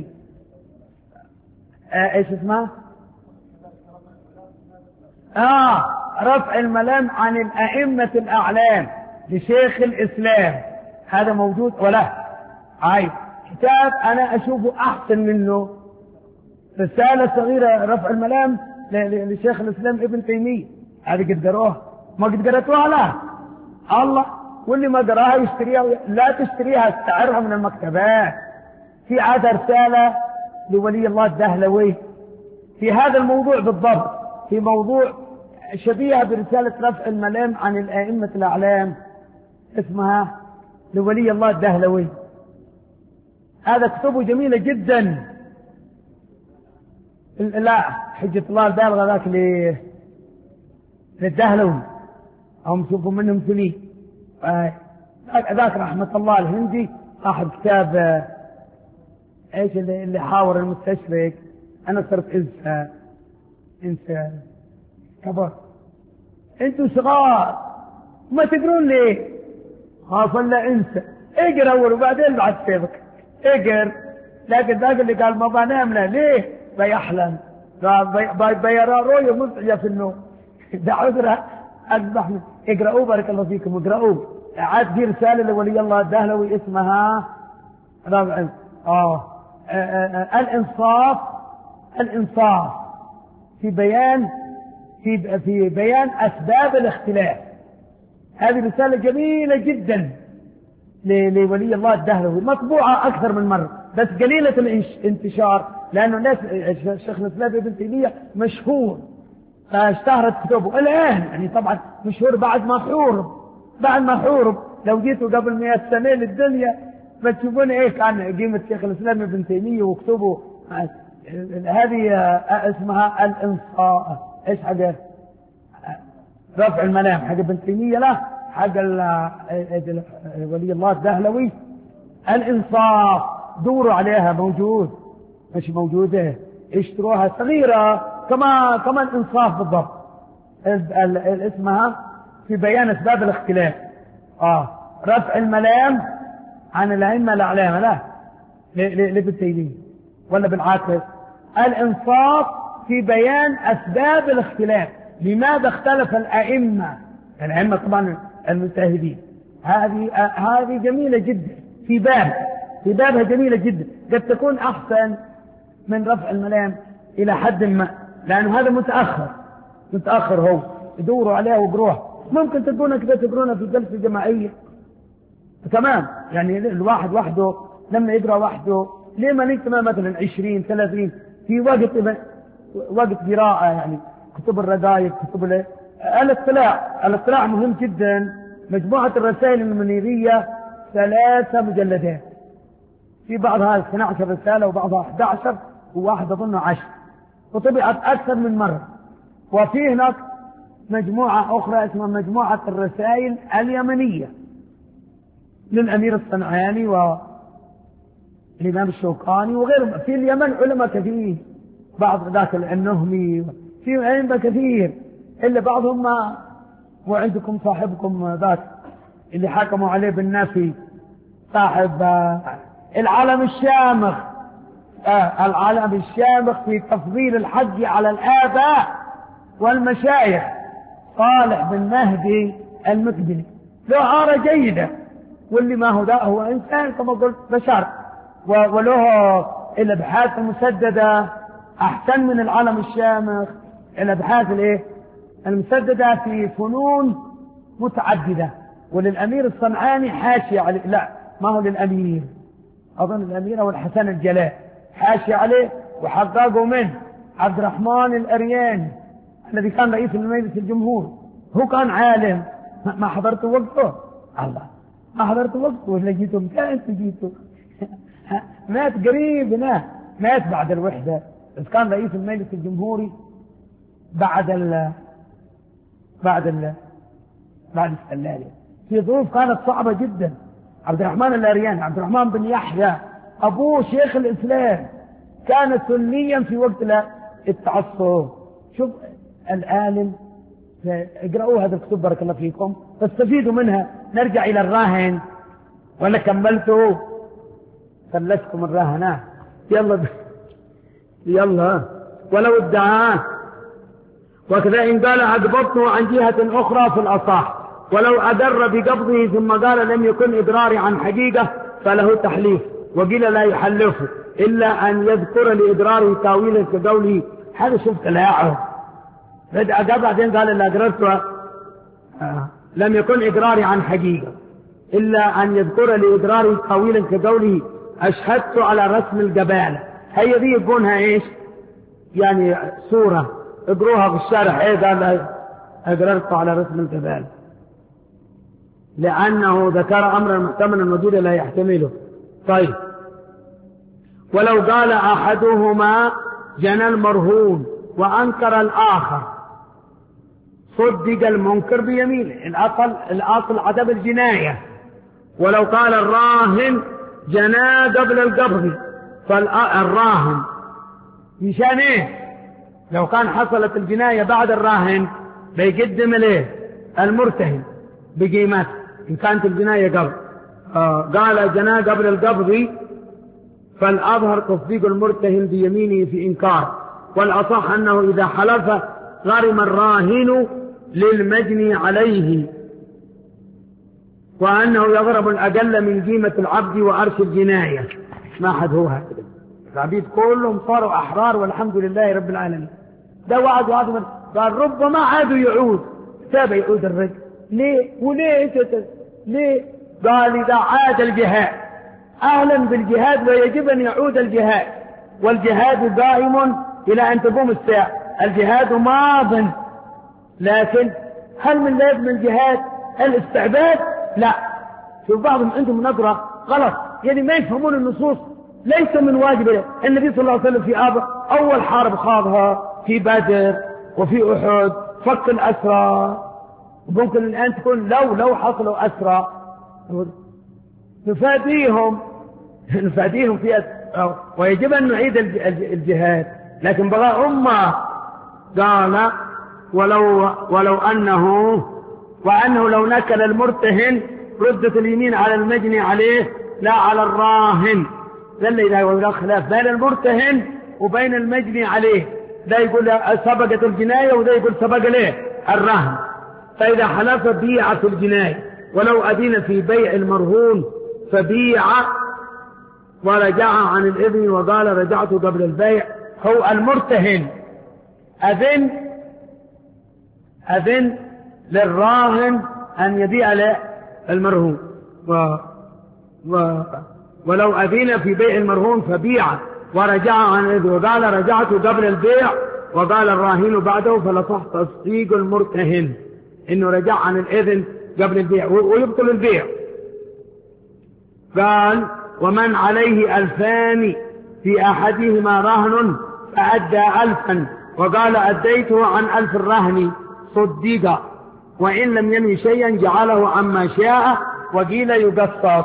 A: آه ايش اسمها؟ آه رفع الملام عن الأئمة الأعلام لشيخ الإسلام. هذا موجود ولا عايز كتاب أنا أشوفه أحسن منه. رسالة صغيرة رفع الملام لشيخ الإسلام ابن تيمية. هذه قد قروها ما قد قرأتوها؟ لا الله. واللي ما قراها يشتريها. لا تشتريها استعرها من المكتبات. في عاد رسالة لولي الله الدهلوي في هذا الموضوع بالضبط، في موضوع شبيهة برسالة رفع الملام عن الأئمة الأعلام اسمها لولي الله الدهلوي. هذا كتبه جميلة جدا. لا حجة الله البالغة ذاك للدهلوي هم شوفوا منهم سنين. ذاك رحمة الله الهندي صاحب كتاب ايش اللي, اللي حاور المستشرق. انا صرت انسى انسى كبر. انتوا صغار ما تقرون ليه؟ خاف لا انسى. اقرا اول وبعدين بعد سيبك اقر. لكن ذاك اللي قال ما بنام له ليه؟ بيحلم بيرى رؤية مزعجة في النوم. ده عذره أصبح. اقرأوا بارك الله فيكم اقرأوا. عاد في رسالة لولي الله الدهلوي اسمها آه. آه. آه. الإنصاف الإنصاف في بيان في في بيان أسباب الاختلاف. هذه رسالة جميلة جدا لولي الله الدهلوي مطبوعة أكثر من مرة بس قليلة الانتشار لأنه الناس الشيخ الإسلام ابن تيمية مشهور فاشتهرت كتبه الآن. يعني طبعا مشهور بعد ما حورب بعد ما حورب. لو جيتوا قبل مئة سنة للدنيا فتشوفون ايه كان قيمة شيخ الإسلام ابن تيمية وكتبه. هذه اسمها الإنصاف. ايش حاجة رفع الملام حق ابن تيمية له حق ولي الله الدهلوي الإنصاف. دوروا عليها موجود مش موجودة اشتروها صغيرة كما كما الإنصاف بالضبط. اسمها في بيان أسباب الاختلاف. آه رفع الملام عن الأئمة الأعلام. لا لابن تيمية ولا بالعكس؟ الإنصاف في بيان أسباب الاختلاف، لماذا اختلف الأئمة، الأئمة طبعا المجتهدين. هذه هذه جميلة جدا في باب في بابها جميلة جدا، قد تكون أحسن من رفع الملام إلى حد ما، لأنه هذا متأخر متأخر هو يدوروا عليها ويقروها. ممكن تكون كذا تقرونها في جلسة جماعية تمام، يعني الواحد وحده لما يقرأ وحده، ليه ما نجتمع مثلا عشرين ثلاثين في وقت وقت قراءة، يعني كتب الرقائق، كتب الاطلاع. الاطلاع مهم جدا. مجموعة الرسائل المنيرية ثلاثة مجلدات، في بعضها اثنتي عشرة رسالة وبعضها أحد عشر وواحد أظنه عشر، وطبعت أكثر من مرة. وفي هناك مجموعة أخرى اسمها مجموعة الرسائل اليمنية للأمير الصنعاني والإمام الشوكاني وغيرهم. في اليمن علماء كثير، بعض ذاك النهمي، في أئمة كثير، إلا بعضهم ما. وعندكم صاحبكم ذاك اللي حكموا عليه بالنفي، صاحب العلم الشامخ، آه العلم الشامخ في تفضيل الحج على الآباء والمشايخ، صالح بن مهدي المقدمي، له عارة جيدة. واللي ما هو ده هو إنسان كما قلت بشر، وله الأبحاث المسددة أحسن من العلم الشامخ. الأبحاث الإيه المسددة في فنون متعددة. وللأمير الصنعاني حاشية عليه، لا ما هو للأمير، أظن الأمير أو الحسن الجلال حاشية عليه، وحققه منه عبد الرحمن الأرياني الذي كان رئيس المجلس الجمهور. هو كان عالم، ما حضرتوا وقته، الله ما حضرتوا وقته ولا جيتوا متى أنتوا جيتوا؟ مات قريب هنا، مات بعد الوحدة، بس كان رئيس المجلس الجمهوري بعد ال بعد ال بعد السلالة، في ظروف كانت صعبة جدا. عبد الرحمن الأرياني، عبد الرحمن بن يحيى أبوه شيخ الإسلام، كان سنيا في وقت التعصب. شوف العالم، اقرأوا هذا الكتب بارك الله فيكم تستفيدوا منها. نرجع إلى الراهن ولا كملتوا؟ فلسكم الراهنة، يلا ب... يلا. ولو ادعاه وكذا إن قال أقبضته عن جهة أخرى في الأصح، ولو أدر بقبضه ثم قال لم يكن إدراري عن حقيقة فله تحليف، وقيل لا يحلفه إلا أن يذكر لإدراره تاويلا كقوله. هذا شفت تلاعب. بدأ بعدين قال اللي أقررته آه. لم يكن إدراري عن حقيقة إلا أن يذكر لإدراره تاويلا كقوله أشهدت على رسم الجبالة. هي دي يكونها إيش يعني صورة اقروها في الشارع. ايه قال اقررت على رسم الجبال، لأنه ذكر أمرا محتملا موجودا لا يحتمله. طيب ولو قال أحدهما جنى المرهون وأنكر الآخر صدق المنكر بيمينه. الأصل الأصل عدم الجناية. ولو قال الراهن جنى قبل القبض فالراهن مشان ايه؟ لو كان حصلت الجناية بعد الراهن بيقدم له المرتهن بقيمته إن كانت الجناية قبل. آه قال جنى قبل القبض فالأظهر تصديق المرتهن بيمينه في إنكار، والأصح أنه إذا حلف غرم الراهن للمجني عليه، وأنه يضرب الأقل من قيمة العبد وأرش الجناية. ما حد هو هكذا، العبيد كلهم صاروا أحرار والحمد لله رب العالمين. ده وعد وعد قال ربما عادوا يعود، تابع يعود الرجل. ليه وليه ليه؟ قال إذا عاد الجهاد أهلا بالجهاد ويجب أن يعود الجهاد، والجهاد دائم إلى أن تقوم الساعة. الجهاد ماض، لكن هل من لازم الجهاد الاستعباد؟ لا. شوف بعضهم عندهم نظرة غلط، يعني ما يفهمون النصوص. ليس من واجب النبي صلى الله عليه وسلم في أول حرب خاضها في بدر وفي أحد فك الأسرى، وممكن الآن تكون لو لو حصلوا أسرى نفاديهم نفاديهم في ويجب أن نعيد الجهاد. لكن بغى أمة قال ولو ولو أنه وأنه لو نكل المرتهن ردت اليمين على المجني عليه لا على الراهن، ده اللي يقول خلاف بين المرتهن وبين المجني عليه، ده يقول سبقت الجناية وده يقول سبق ليه الرهن. فإذا حلف بيع في الجناية ولو أذن في بيع المرهون فبيع ورجع عن الإذن وقال رجعت قبل البيع، هو المرتهن أذن أذن للراهن أن يبيع له المرهون و... و... ولو أذن في بيع المرهون فبيع ورجع عن الإذن وقال رجعت قبل البيع وقال الراهن بعده، فلصح تصديق المرتهن إنه رجع عن الإذن قبل البيع ويبطل البيع. قال ومن عليه ألفان في أحدهما رهن فأدى ألفا وقال أديته عن ألف الرهن صدق، وإن لم ينوي شيئا جعله عما شاء وقيل يقسط.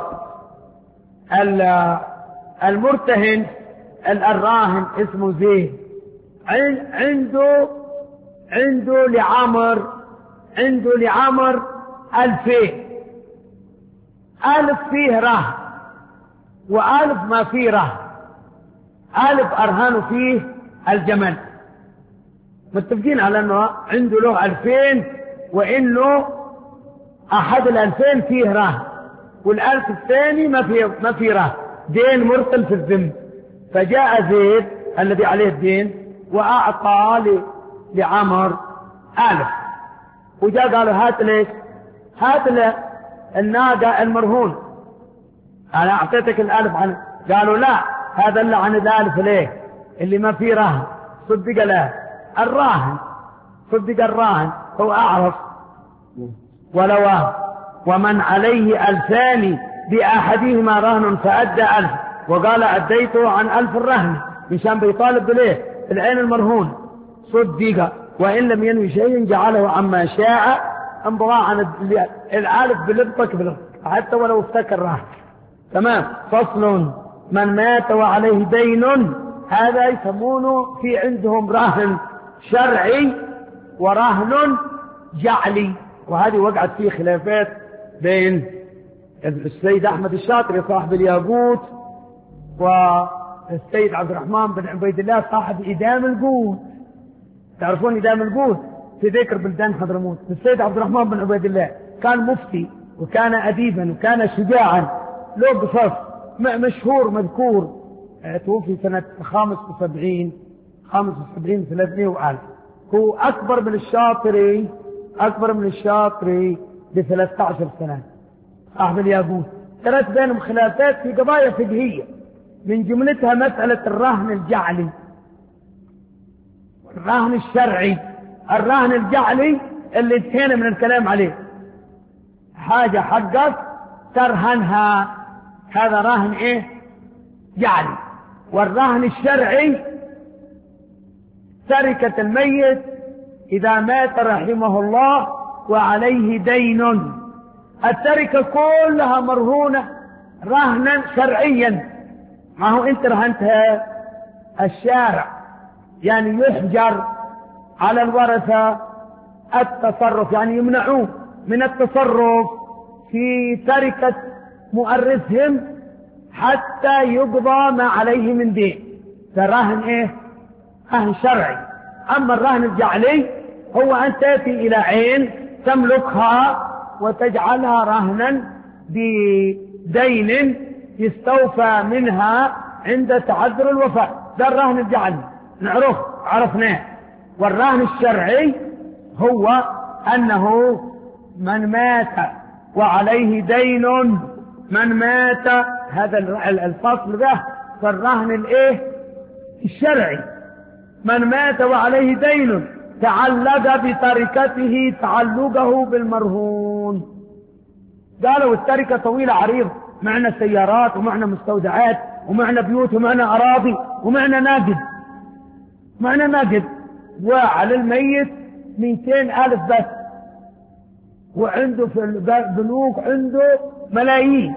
A: المرتهن الراهن اسمه زيد، عنده عنده لعمر عنده لعمر ألفين، ألف فيه رهن وألف ما فيه رهن، ألف أرهن فيه الجمل، متفقين على أنه عنده له ألفين وإنه أحد الألفين فيه رهن والألف الثاني ما فيه ما فيه رهن، دين مرسل في الذمة. فجاء زيد الذي عليه الدين وأعطى لعمر ألف، وجاء قالوا هات ليش هات له الناقة المرهون، أنا أعطيتك الألف عن، قالوا لا هذا اللي عن الألف ليه اللي ما فيه رهن صدق له الراهن، صدق الراهن هو أعرف ولواه. ومن عليه ألفان بأحدهما رهن فأدى ألف وقال أديته عن ألف الرهن مشان بيطالب بليه العين المرهون صدق، وإن لم ينوي شيء جعله عما شاء انبغى عن الألف بلبطك بلبطك حتى ولو افتكر راهن. تمام. فصل من مات وعليه دين، هذا يسمونه في عندهم رهن شرعي ورهن جعلي، وهذه وقعت فيه خلافات بين السيد أحمد الشاطري صاحب الياقوت والسيد عبد الرحمن بن عبيد الله صاحب إدام القوت. تعرفون إدام القوت في ذكر بلدان حضرموت. السيد عبد الرحمن بن عبيد الله كان مفتي وكان أديبا وكان شجاعا له قصص مشهور مذكور، توفي سنة خامس وسبعين خامس وسبعين ثلاثمائة وألف. هو أكبر من الشاطري أكبر من الشاطري بثلاثة عشر سنة صاحب الياقوت. كانت بينهم خلافات في قضايا فقهية، من جملتها مسألة الرهن الجعلي والرهن الشرعي. الرهن الجعلي اللي انتهينا من الكلام عليه، حاجة حقك ترهنها، هذا رهن ايه جعلي. والرهن الشرعي تركة الميت إذا مات رحمه الله وعليه دين، التركة كلها مرهونة رهنا شرعيا. ما هو انت رهنتها الشارع، يعني يحجر على الورثة التصرف، يعني يمنعوه من التصرف في تركة مؤرثهم حتى يقضى ما عليه من دين. فرهن ايه رهن شرعي. اما الرهن الجعلي هو ان تأتي الى عين تملكها وتجعلها رهنا بدين يستوفى منها عند تعذر الوفاة. ده الرهن الجعلي نعرف عرفناه. والرهن الشرعي هو أنه من مات وعليه دين، من مات، هذا الفصل ده فالرهن الايه الشرعي. من مات وعليه دين تعلق بتركته تعلقه بالمرهون. قالوا التركة طويلة عريض، معنا سيارات ومعنا مستودعات ومعنا بيوت ومعنا أراضي ومعنا ناقد معنا ناقد وعلى الميت مئتين ألف بس، وعنده في البنوك عنده ملايين.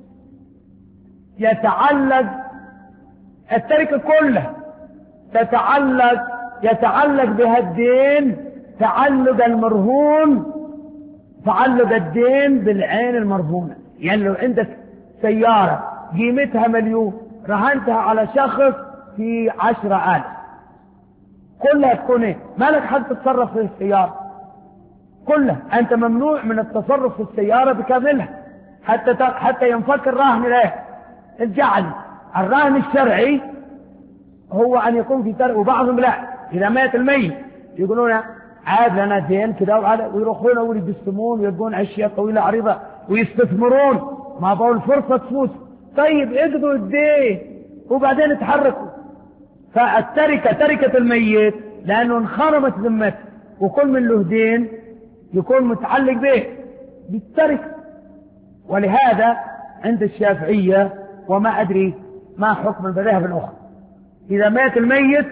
A: يتعلق التركة كلها تتعلق يتعلق بها الدين تعلق المرهون، تعلق الدين بالعين المرهونة. يعني لو عندك سيارة قيمتها مليون رهنتها على شخص في عشرة آلاف، كلها تكون ايه؟ مالك حد تتصرف في السيارة كلها، انت ممنوع من التصرف في السيارة بكاملها حتى حتى ينفك الرهن. لا، الجعل الرهن الشرعي هو ان يكون في ترك، وبعضهم لا، اذا مات الميت يقولون عاد لنا دين كذا ويروحون ويقسمون ويبقون اشياء طويله عريضه ويستثمرون، ما بقول الفرصه تفوت. طيب اقضوا الدين وبعدين تحركوا. فالتركه تركه الميت لانه انخرمت ذمته، وكل من له دين يكون متعلق به بالتركه. ولهذا عند الشافعيه وما ادري ما حكم المذاهب الاخرى، اذا مات الميت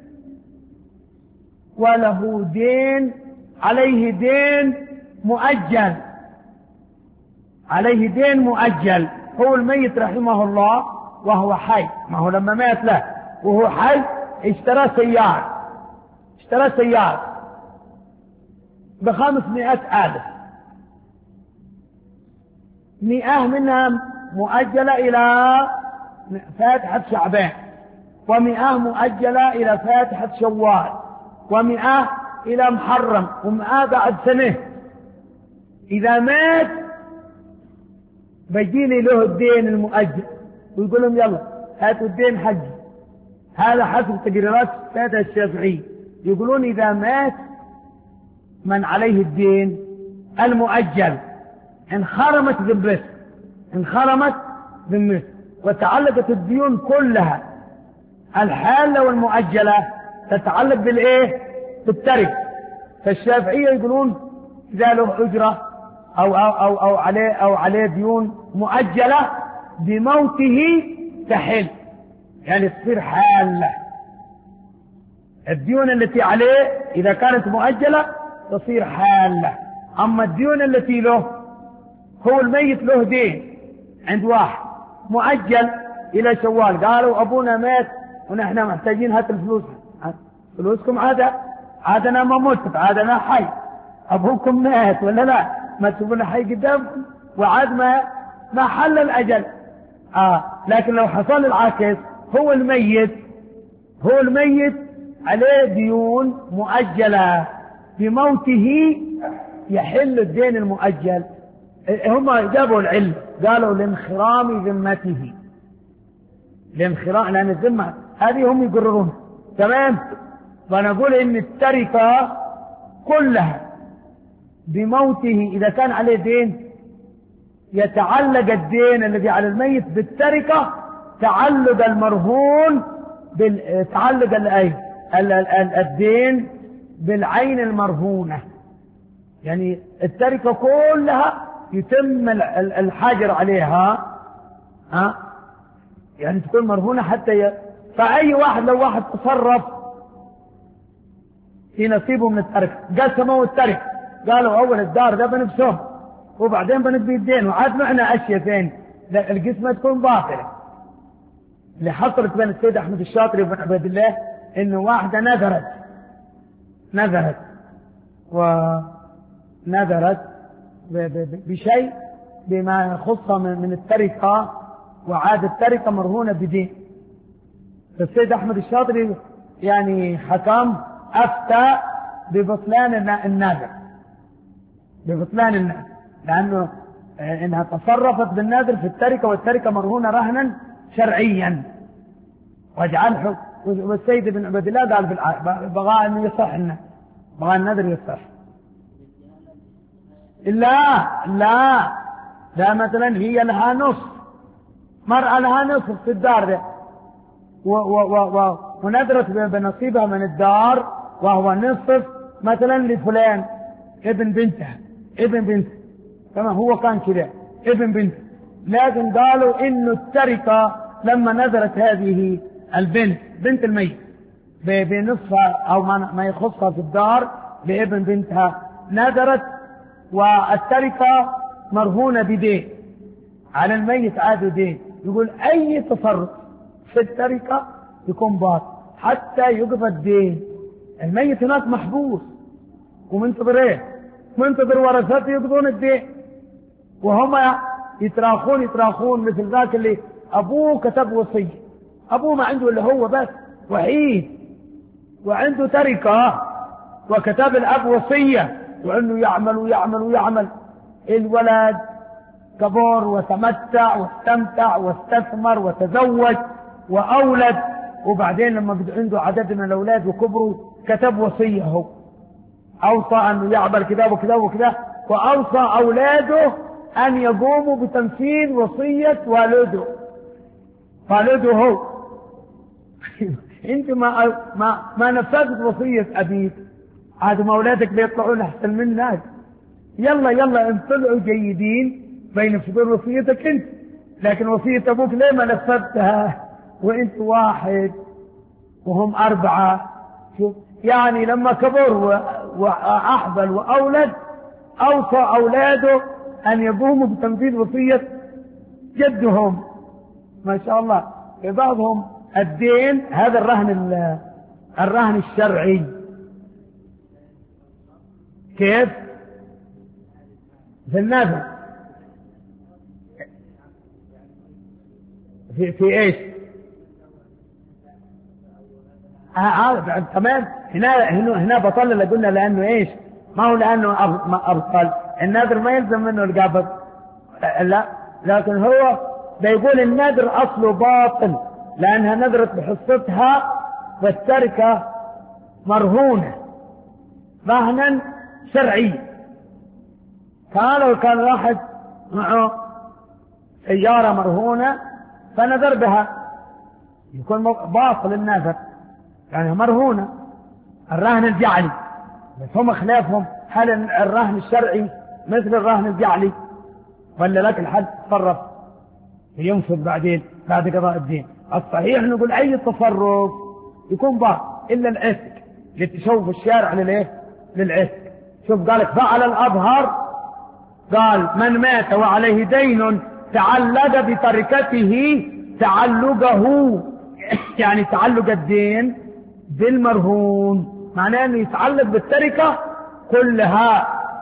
A: وله دين، عليه دين مؤجل، عليه دين مؤجل. هو الميت رحمه الله وهو حي، ما هو لما مات له وهو حي اشترى سيارة، اشترى سيارة بخمسمائة ألف، مئة منها مؤجلة إلى فاتحة شعبان، ومئة مؤجلة إلى فاتحة شوال، ومئة إلى محرم، ومئة بعد سنة. إذا مات بيجيني له الدين المؤجل ويقول لهم يلا هاتوا الدين حجي. هذا حسب تقريرات السادة الشافعية، يقولون إذا مات من عليه الدين المؤجل انخرمت ذمته، انخرمت ذمته وتعلقت الديون كلها الحالة والمؤجلة تتعلق بالايه؟ بالترك. فالشافعية يقولون إذا له أجرة أو, أو, أو, أو, عليه أو عليه ديون مؤجلة بموته تحل، يعني تصير حالة. الديون التي عليه إذا كانت مؤجلة تصير حالة. أما الديون التي له، هو الميت له دين عند واحد مؤجل إلى شوال، قالوا أبونا مات ونحن محتاجين هات الفلوس، فلوسكم عاد عاد أنا ما مت، عاد أنا حي، أبوكم مات ولا لا؟ ما تشوفون حي قدامكم وعاد ما ما حل الأجل. آه لكن لو حصل العكس، هو الميت هو الميت عليه ديون مؤجلة، بموته يحل الدين المؤجل. هم جابوا العلم، قالوا لانخرام ذمته، لانخرام، لأن الذمة هذه هم يقررون. تمام. فنقول إن التركة كلها بموته إذا كان عليه دين يتعلق الدين الذي على الميت بالتركة تعلق المرهون بال... تعلق الأي... الدين بالعين المرهونة، يعني التركة كلها يتم الحجر عليها، ها؟ يعني تكون مرهونة حتى ي... فأي واحد لو واحد تصرف في نصيبه من التركة، قسموا التركة، قالوا أول الدار ده بنفسهم وبعدين بنبي الدين، وعاد معنا أشياء ثانية، القسمة تكون باطلة. اللي حصلت بين السيد أحمد الشاطري وبن عبد الله إنه واحدة نذرت نذرت ونذرت بشيء بما يخصها من التركة، وعاد التركة مرهونة بدين. فالسيد أحمد الشاطري يعني حكم أفتى ببطلان النذر، ببطلان النذر، لأنه إنها تصرفت بالنذر في التركة، والتركة مرهونة رهنا شرعيا. واجعل والسيد بن عبد الله قال بغى أن يصح النذر، بغى النذر يصح. لا لا لا مثلا هي لها نصف، مرأة لها نصف في الدار ده ونذرت بنصيبها من الدار، وهو نصف مثلا لفلان ابن بنتها، ابن بنتها كما هو كان كده ابن بنتها، لكن قالوا إنه التركة لما نذرت هذه البنت بنت الميت بنصفها أو ما يخصها في الدار لابن بنتها، نذرت والتركة مرهونة بدين على الميت، عاد دين. يقول أي تصرف في التركة يكون باطل حتى يقضى الدين. الميت هناك محبوس ومنتظر ايه؟ منتظر ورثته يقضون الدين، وهم يتراخون يتراخون مثل ذاك اللي أبوه كتب وصية، أبوه ما عنده إلا هو بس وحيد وعنده تركة، وكتب الأب وصية وأنه يعمل ويعمل ويعمل. الولد كبر وتمتع واستمتع واستثمر وتزوج وأولد، وبعدين لما عنده عدد من الأولاد وكبروا كتب وصية، هو أوصى أنه يعمل كذا وكذا وكذا، وأوصى أولاده أن يقوموا بتنفيذ وصية والده والده هو. أنت ما ما ما نفذت وصية أبيك، عاد ما أولادك بيطلعون أحسن منك. يلا يلا إن طلعوا جيدين بينفذون وصيتك أنت، لكن وصية أبوك ليه ما نفذتها وأنت واحد وهم أربعة؟ شوف يعني لما كبر وأحبل وأولد أوصى أولاده أن يقوموا بتنفيذ وصية جدهم. ما شاء الله. في بعضهم الدين هذا الرهن الرهن الشرعي. كيف؟ في النذر. في في ايش؟ اه اه تمام. هنا هنا هنا بطل قلنا لانه ايش؟ ما هو لانه ابطل. النذر ما يلزم منه القبض، لا، لكن هو بيقول النذر اصله باطل لانها نذرت بحصتها والتركه مرهونه رهنا شرعيا. كان لو كان واحد معه سياره مرهونه فنذر بها يكون باطل النذر، يعني مرهونه. الرهن الجعلي بس هم خلافهم، هل الرهن الشرعي مثل الرهن الجعلي ولا لك الحد تصرف ينفذ بعدين بعد قضاء الدين؟ الصحيح نقول اي تصرف يكون باطل الا العتق، لتشوف الشارع للايه؟ للعتق. شوف قالك فعل الأظهر، قال من مات وعليه دين تعلق بتركته تعلقه، يعني تعلق الدين بالمرهون، معناه انه يتعلق بالتركة كلها.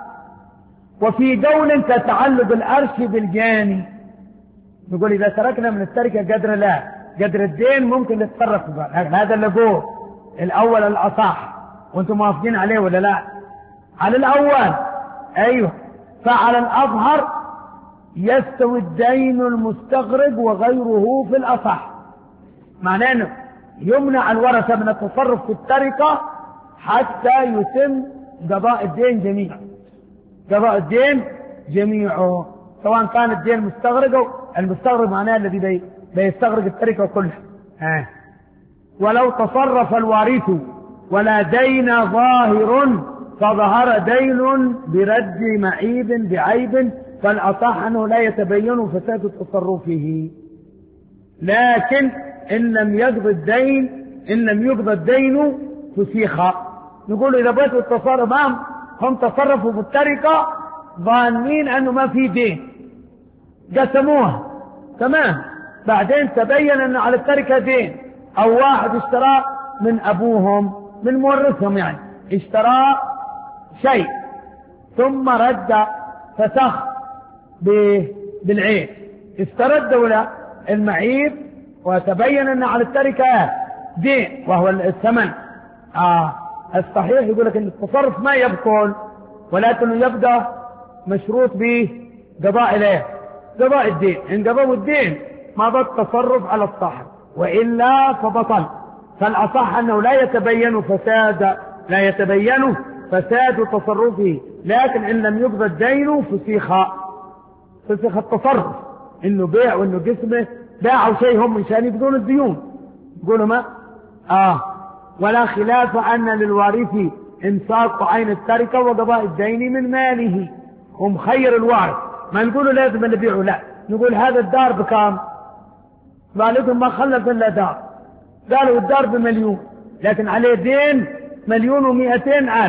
A: وفي قول كتعلق الأرش بالجاني، نقول إذا تركنا من التركة قدر لا قدر الدين ممكن نتصرف بها. هذا اللي قول الأول الأصح، وانتم موافقين عليه ولا لا؟ على الأول أيوه. فعلى الأظهر يستوي الدين المستغرق وغيره في الأصح، معناه انه يمنع الورثة من التصرف في التركة حتى يتم قضاء الدين جميعا، قضاء الدين جميعه، سواء كان الدين مستغرق. المستغرق معناه الذي بي بيستغرق التركة كلها. آه. ولو تصرف الوارث ولا دين ظاهر فظهر دين برد معيب بعيب، فالأصح أنه لا يتبين فساد تصرفه. لكن إن لم يقضى الدين إن لم يقضى الدين فسيخ. نقول إذا بيتوا التصرف ما هم تصرفوا في التركة ظانين أنه ما في دين، قسموها تمام، بعدين تبين أنه على التركة دين، أو واحد اشترى من أبوهم من مورثهم، يعني اشترى شيء ثم رد فسخ بالعين، استردوا له المعيب وتبين أن على التركة دين وهو الثمن. آه الصحيح يقول لك أن التصرف ما يبطل، ولكنه يبدأ مشروط به قضاء إليه قضاء الدين. إن قضوا الدين ما بطل التصرف على الصاحب، وإلا فبطل. فالأصح أنه لا يتبين فساد لا يتبين فساد تصرفه، لكن إن لم يقضى الدين فسيخ فسيخ التصرف، إنه بيع وإنه قسمه باعوا شيء هم مشان يقضون الديون. يقولوا ما آه ولا خلاف أن للوارث إمساك عين التركة وقضاء الدين من ماله. هم خير الوارث، ما نقولوا لازم نبيعه، لا، نقول هذا الدار بكام؟ والدهم ما خلف إلا دار، قالوا الدار بمليون لكن عليه دين مليون ومئتين ألف.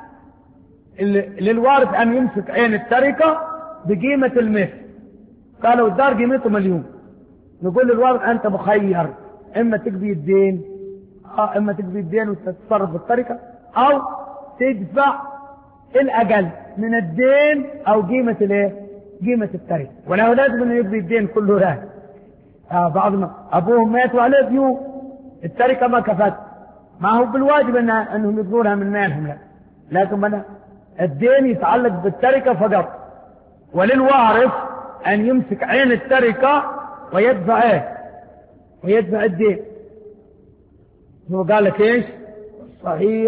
A: للوارث أن يمسك عين التركة بقيمة المثل، قالوا الدار قيمته مليون. نقول للوارث أنت مخير، إما تقضي الدين آه إما تقضي الدين وتتصرف بالتركة، أو تدفع الأقل من الدين أو قيمة الايه؟ قيمة التركة. ولا لازم أنه يقضي الدين كله راهن، آه بعض ما أبوهم مات وعليه ديون، التركة ما كفت، ما هو بالواجب إن أنهم يطلبونها من مالهم، لا، لكن من الدين يتعلق بالتركة فقط، وللوارث أن يمسك عين التركة ويدفع إيه؟ ويدفع الدين. هو قال لك إيش؟ صحيح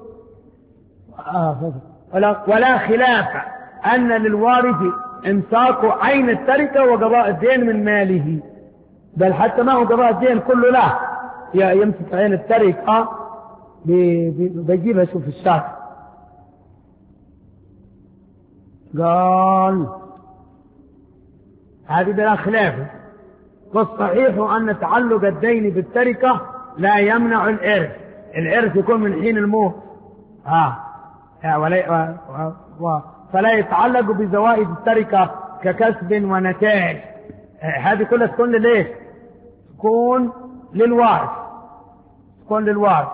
A: آه ولا, ولا خلاف أن للوارث إمساك عين التركة وقضاء الدين من ماله، بل حتى ما هو قضاء الدين كله لا، يمسك عين التركة بيجيبها شوف الشاك. قال هذه بلا خلاف. والصحيح أن تعلق الدين بالتركة لا يمنع الإرث، الإرث يكون من حين الموت آه. ولا و... فلا يتعلق بزوائد التركة ككسب ونتائج، هذه كلها تكون لليش؟ تكون للوارث، تكون للوارث.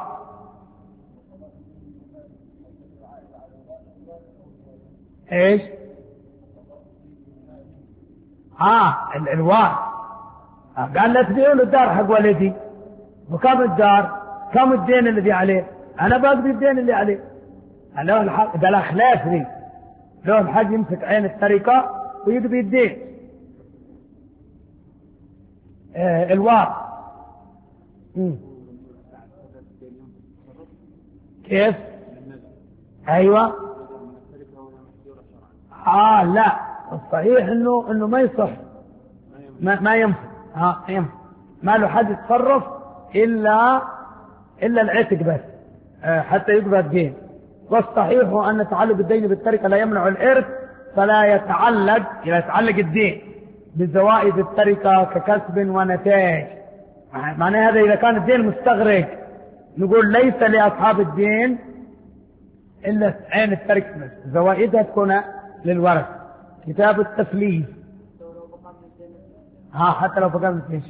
A: ايش؟ اه الوارث آه. قال لا تبيعوا له الدار حق ولدي، وكم الدار؟ كم الدين الذي عليه؟ انا بقضي الدين اللي عليه. له الحق، ده لا خلاف لي، له الحق يمسك عين التركة ويقضي الدين. آه الوارث كيف؟ ايوه اه لا، الصحيح انه انه ما يصح، ما, ما ينفع اه ينفع، ما له حد يتصرف الا الا العتق بس آه حتى يقضى الدين. والصحيح أن تعلق الدين بالتركة لا يمنع الإرث، فلا يتعلق إذا يتعلق الدين بزوائد التركة ككسب ونتائج. معنى هذا إذا كان الدين مستغرق نقول ليس لأصحاب الدين إلا عين التركة، زوائدها تكون للورث. كتاب التفليس ها حتى لو فقدت ايش؟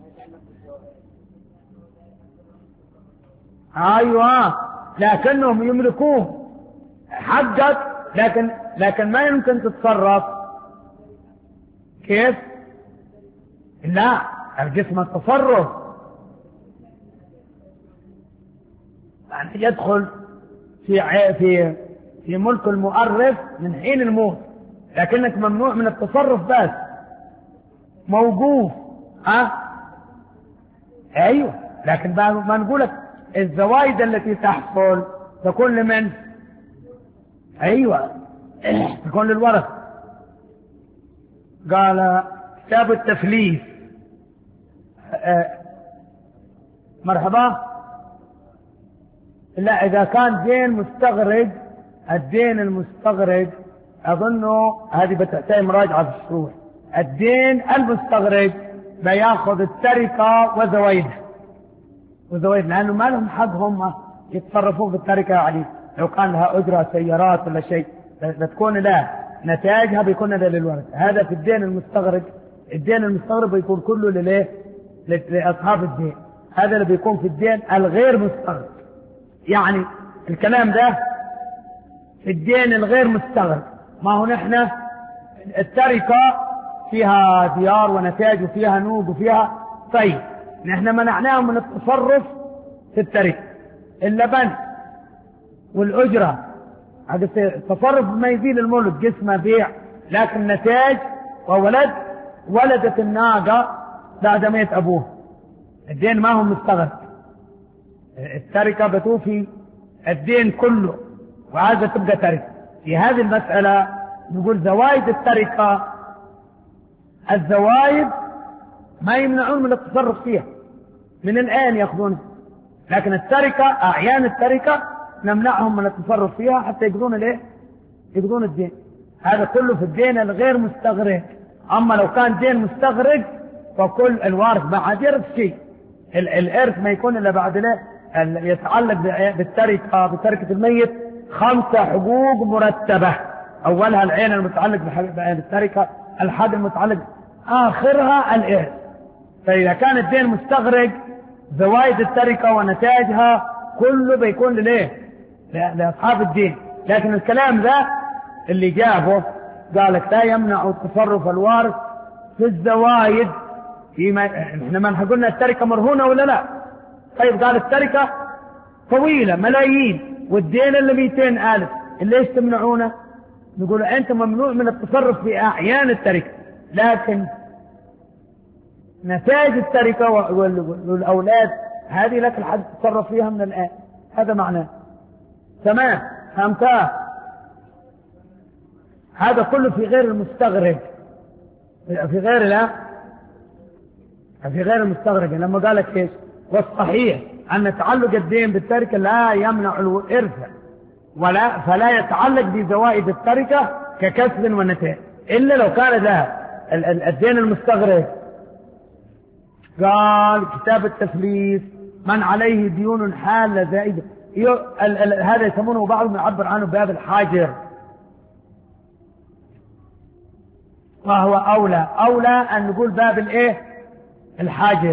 A: ايوه لكنهم يملكوه حقك، لكن لكن ما يمكن تتصرف. كيف؟ لا الجسم التصرف يعني يدخل في في في ملك المؤرث من حين الموت، لكنك ممنوع من التصرف بس موقوف. ها ايوه لكن ما نقولك الزوائد التي تحصل تكون لمن؟ ايوه تكون للورث. قال كتاب التفليس أه مرحبا. لا اذا كان دين مستغرق، الدين المستغرق اظنه هذه بتحتاج مراجعه في الشروح. الدين المستغرق بياخذ التركه وزوائدها وزوائد، لانه ما لهم حق هم يتصرفون في التركه. يعني لو كان لها اجره سيارات ولا شيء بتكون لا نتائجها بيكون للورث. هذا في الدين المستغرق. الدين المستغرق بيكون كله لليه؟ لاصحاب الدين. هذا اللي بيكون في الدين الغير مستغرق. يعني الكلام ده في الدين الغير مستغرق. ما هو نحن التركه فيها ديار ونتائج وفيها نوق وفيها طيب، نحن منعناهم من التصرف في التركه. اللبن والاجره هذا التصرف ما يزيل الملك، جسمه بيع، لكن نتاج وولد ولدت الناقه بعد ميت ابوه. الدين ما هو مستغرق. التركه بتوفي الدين كله وهذا تبقى تركه. في هذه المساله نقول زوائد التركه، الزوائد ما يمنعون من التصرف فيها من الآن يأخذونها، لكن التركة أعيان التركة نمنعهم من التصرف فيها حتى يقضون الايه؟ يقضون الدين. هذا كله في الدين الغير مستغرق. أما لو كان دين مستغرق فكل الوارث ما عاد يرث شيء. الإرث ما يكون إلا بعد له يتعلق بالتركة بتركة الميت خمسة حقوق مرتبة. أولها العين المتعلق بعين التركة، الحد المتعلق، آخرها الإرث. فإذا كان الدين مستغرق زوائد التركة ونتائجها كله بيكون لليه؟ لأصحاب الدين. لكن الكلام ذا اللي جابه قالك لا يمنع تصرف الوارث في الزوائد فيما احنا ما قلنا التركة مرهونة ولا لا؟ طيب قال التركة طويلة ملايين والدين اللي مئتين ألف، ليش تمنعونه؟ نقول أنت ممنوع من التصرف في أعيان التركة، لكن نتائج التركة والأولاد هذه لك الحد تتصرف فيها من الآن. هذا معناه. تمام، فهمتها؟ هذا كله في غير المستغرق، في غير لا في غير المستغرق. لما قالك ايش؟ والصحيح أن تعلق الدين بالتركة لا يمنع الإرث ولا فلا يتعلق بزوائد التركة ككسب ونتائج، إلا لو كان لها الدين المستغرق. قال كتاب التفليس من عليه ديون حالة زائدة، هذا يسمونه بعضهم يعبر عنه باب الحاجر، وهو أولى أولى أن نقول باب الإيه؟ الحاجر،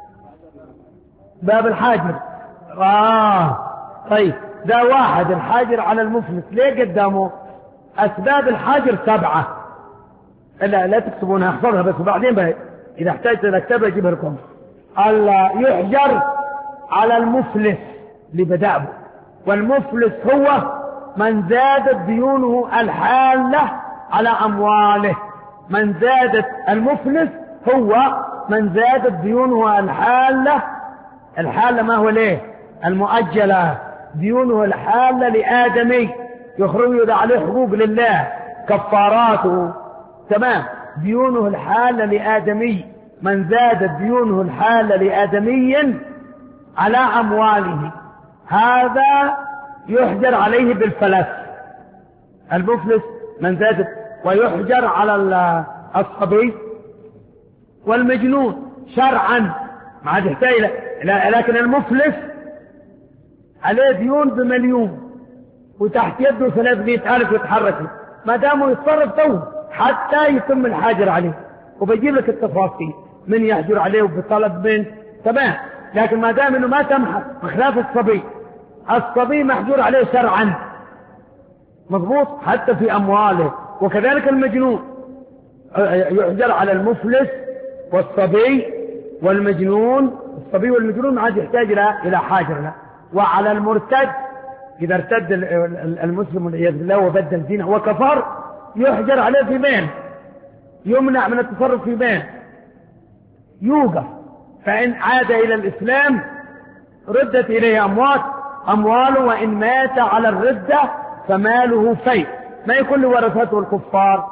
A: باب الحاجر. آه طيب، ده واحد الحاجر على المفلس. ليه قدامه؟ أسباب الحاجر سبعة، لا لا تكتبونها، احفظها بس وبعدين بقى إذا احتاجت أكتبها أجيبها لكم. الله يحجر على المفلس لبدأه، والمفلس هو من زادت ديونه الحالة على أمواله. من زادت المفلس هو من زادت ديونه الحالة. الحالة ما هو ليه؟ المؤجلة، ديونه الحالة لآدمي يخرج عليه حقوق لله كفاراته. تمام، ديونه الحالة لآدمي، من زادت ديونه الحالة لآدمي على أمواله هذا يحجر عليه بالفلس. المفلس من زادت، ويحجر على الصبي والمجنون شرعا ما عاد يحتاج، لكن المفلس عليه ديون بمليون وتحت يده ثلاثمائة ألف يتحرك، ما دامه يتصرف توه حتى يتم الحاجر عليه. وبجيب لك التفاصيل من يحجر عليه وبطلب من. تمام، لكن ما دام انه ما تمحى بخلاف الصبي، الصبي محجور عليه شرعا مضبوط حتى في أمواله. وكذلك المجنون يحجر على المفلس والصبي والمجنون. الصبي والمجنون ما عاد يحتاج إلى حاجر له. وعلى المرتد إذا ارتد المسلم والعياذ بالله وبدل دينه وكفر يحجر عليه في بين، يمنع من التصرف في بين، يوقف. فإن عاد إلى الإسلام ردت إليه أموات أمواله، وإن مات على الردة فماله فيء، ما يكون لورثته الكفار.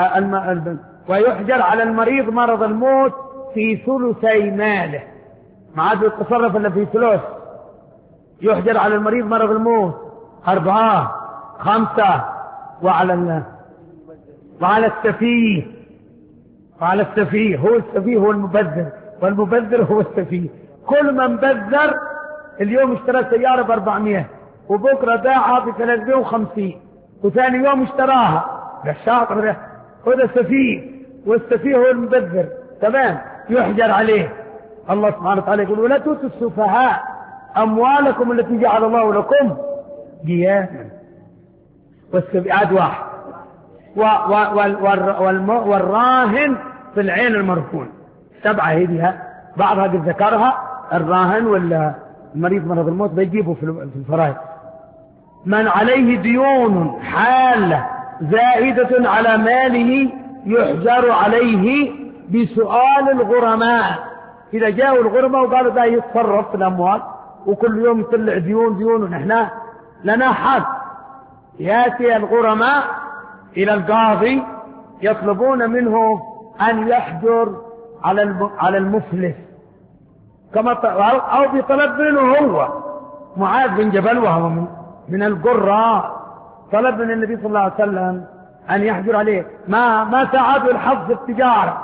A: ويحجر على المريض مرض الموت في ثلثي ماله، ما عاد يتصرف إلا في ثلث. يحجر على المريض مرض الموت أربعة خمسة. وعلى ال... وعلى السفيه وعلى السفيه هو السفيه هو المبذر، والمبذر هو السفيه. كل من بذر اليوم اشترى سيارة بأربعمائة وبكرة باعها بثلاثمائة وخمسين وثاني يوم اشتراها، ده الشاطر ده هذا السفيه، والسفيه هو المبذر. تمام، يحجر عليه. الله سبحانه وتعالى يقول ولا تؤتوا السفهاء أموالكم التي جعل الله لكم قياما. والسفيه عاد واحد. و و وال والراهن في العين المرهون سبعة هذه، بعضها قد ذكرها. الراهن والمريض مرض الموت بيجيبوا في الفرائض. من عليه ديون حالة زائدة على ماله يحجر عليه بسؤال الغرماء. إذا جاءوا الغرماء وقالوا ده يتصرف في الأموال وكل يوم يطلع ديون ديون ونحن لنا حق، يأتي الغرماء إلى القاضي يطلبون منه أن يحجر على على المفلس كما أو بطلب منه هو. معاذ بن جبل وهو من, من القراء طلب من النبي صلى الله عليه وسلم أن يحجر عليه، ما ما ساعده الحظ في التجارة.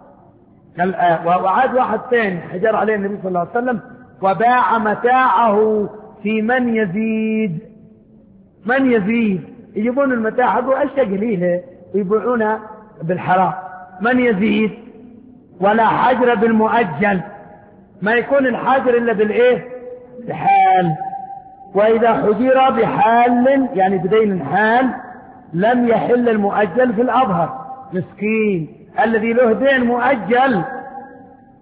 A: وعاد واحد ثاني حجر عليه النبي صلى الله عليه وسلم وباع متاعه في من يزيد. من يزيد يجيبون المتاع هذا أشياء قليلة ويبيعونها بالحرام. من يزيد ولا حجر بالمؤجل، ما يكون الحجر إلا بالإيه؟ بحال. وإذا حجر بحال يعني بدين حال لم يحل المؤجل في الأظهر. مسكين الذي له دين مؤجل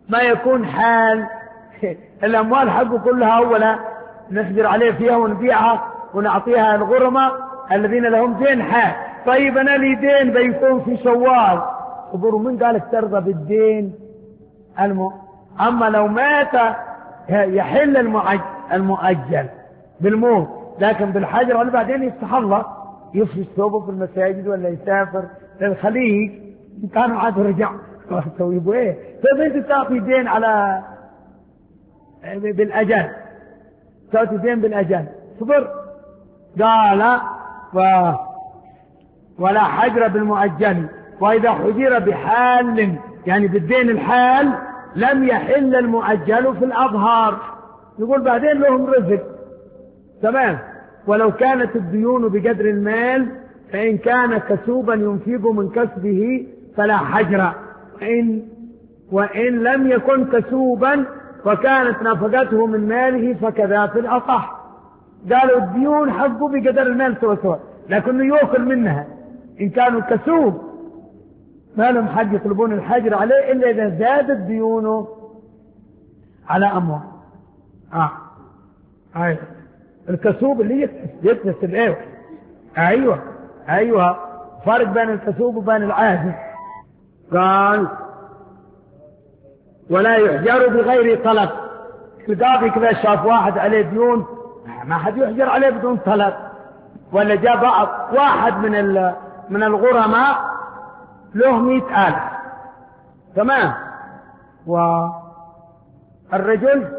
A: ما يكون حال الأموال حقه كلها أولا نحجر عليه فيها ونبيعها ونعطيها الغرماء الذين لهم دين حال. طيب أنا لي دين بيكون في شوال، خبروا من قالك ترضى بالدين الم... أما لو مات يحل المؤجل بالموت، لكن بالحجر ولا بعدين يفتح الله يفرش ثوبه في المساجد ولا يسافر للخليج إن كانوا عاد رجع يسوي ايه. طيب انت تعطي دين على بالاجل، تعطي دين بالاجل صبر. قال و... ولا حجر بالمؤجل، واذا حجر بحال يعني بالدين الحال لم يحل المؤجل في الاظهار، يقول بعدين لهم رزق تمام. ولو كانت الديون بقدر المال فإن كان كسوبا ينفق من كسبه فلا حجر، وإن, وإن لم يكن كسوبا وكانت نفقته من ماله فكذا في الأصح. قالوا الديون حقه بقدر المال سوا سوا، لكنه يأكل منها. إن كانوا كسوب ما لهم حق يطلبون الحجر عليه إلا إذا زادت ديونه على أموال. آه. أيوة. الكسوب اللي يكتسب ايه. ايوه ايوه فرق بين الكسوب وبين العاجز. قال ولا يحجر بغير طلب. القاضي كذا شاف واحد عليه ديون ما حد يحجر عليه بدون طلب، ولا جاء بعض واحد من من الغرماء له مئة ألف تمام، والرجل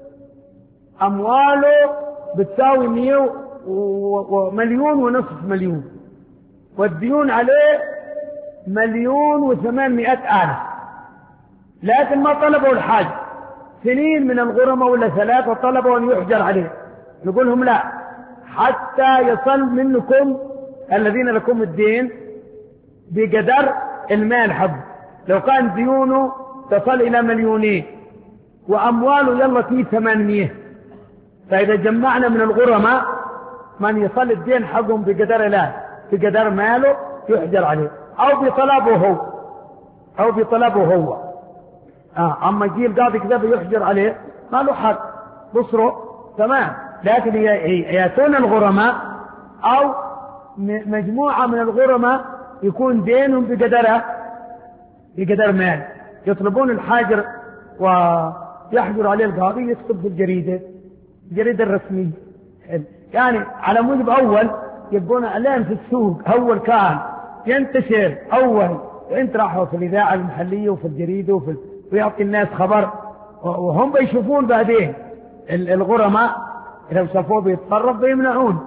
A: أمواله بتساوي مية ومليون ونصف مليون، والديون عليه مليون وثمانمائة ألف، لكن ما طلبوا الحاج. سنين من الغرماء ولا ثلاثة طلبوا أن يحجر عليه، نقول لهم لا حتى يصل منكم الذين لكم الدين بقدر المال حق. لو كان ديونه تصل إلى مليونين وأمواله يلا فيه ثمانمية، فإذا جمعنا من الغرماء من يصل الدين حقهم بقدر لا بقدر ماله يحجر عليه، أو بطلبه هو أو بطلبه هو. آه. أما يجي القاضي كذا يحجر عليه ما له حق بصره تمام، لكن يأتون الغرماء أو مجموعة من الغرماء يكون دينهم بقدره بقدر مال، يطلبون الحاجر ويحجر عليه القاضي، يكتب في الجريدة الجريدة الرسمية يعني على موجب أول يبقون إعلان في السوق. أول كان ينتشر أول، وانت راحوا في الإذاعة المحلية وفي الجريدة وفي ويعطي الناس خبر، وهم بيشوفون بعدين الغرماء إذا شافوه بيتصرف بيمنعون.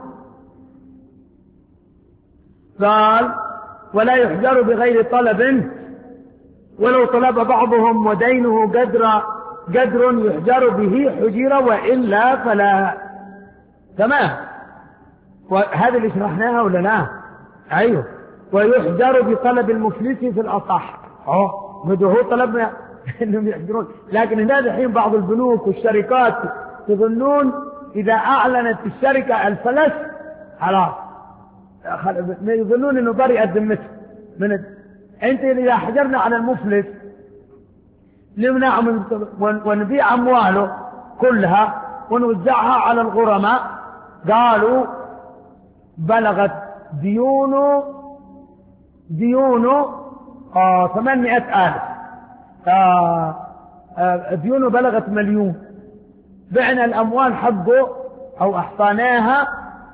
A: قال ولا يحجر بغير طلب، ولو طلب بعضهم ودينه قدر قدر يحجر به حجر وإلا فلا. تمام، وهذا اللي شرحناها ولا لا؟ أيوه. ويحجر بطلب المفلس في الأصح. أوه بدو هو طلبنا إنهم يحجرون، لكن هنا الحين بعض البنوك والشركات تظنون إذا أعلنت الشركة الفلس خلاص يظنون إنه برئت ذمته من ال... أنت إذا حجرنا على المفلس نمنعه من ونبيع أمواله كلها ونوزعها على الغرماء. قالوا بلغت ديونه ديونه آه ثمانمائة ألف، آه آه ديونه بلغت مليون، بعنا الأموال حقه أو أحصاناها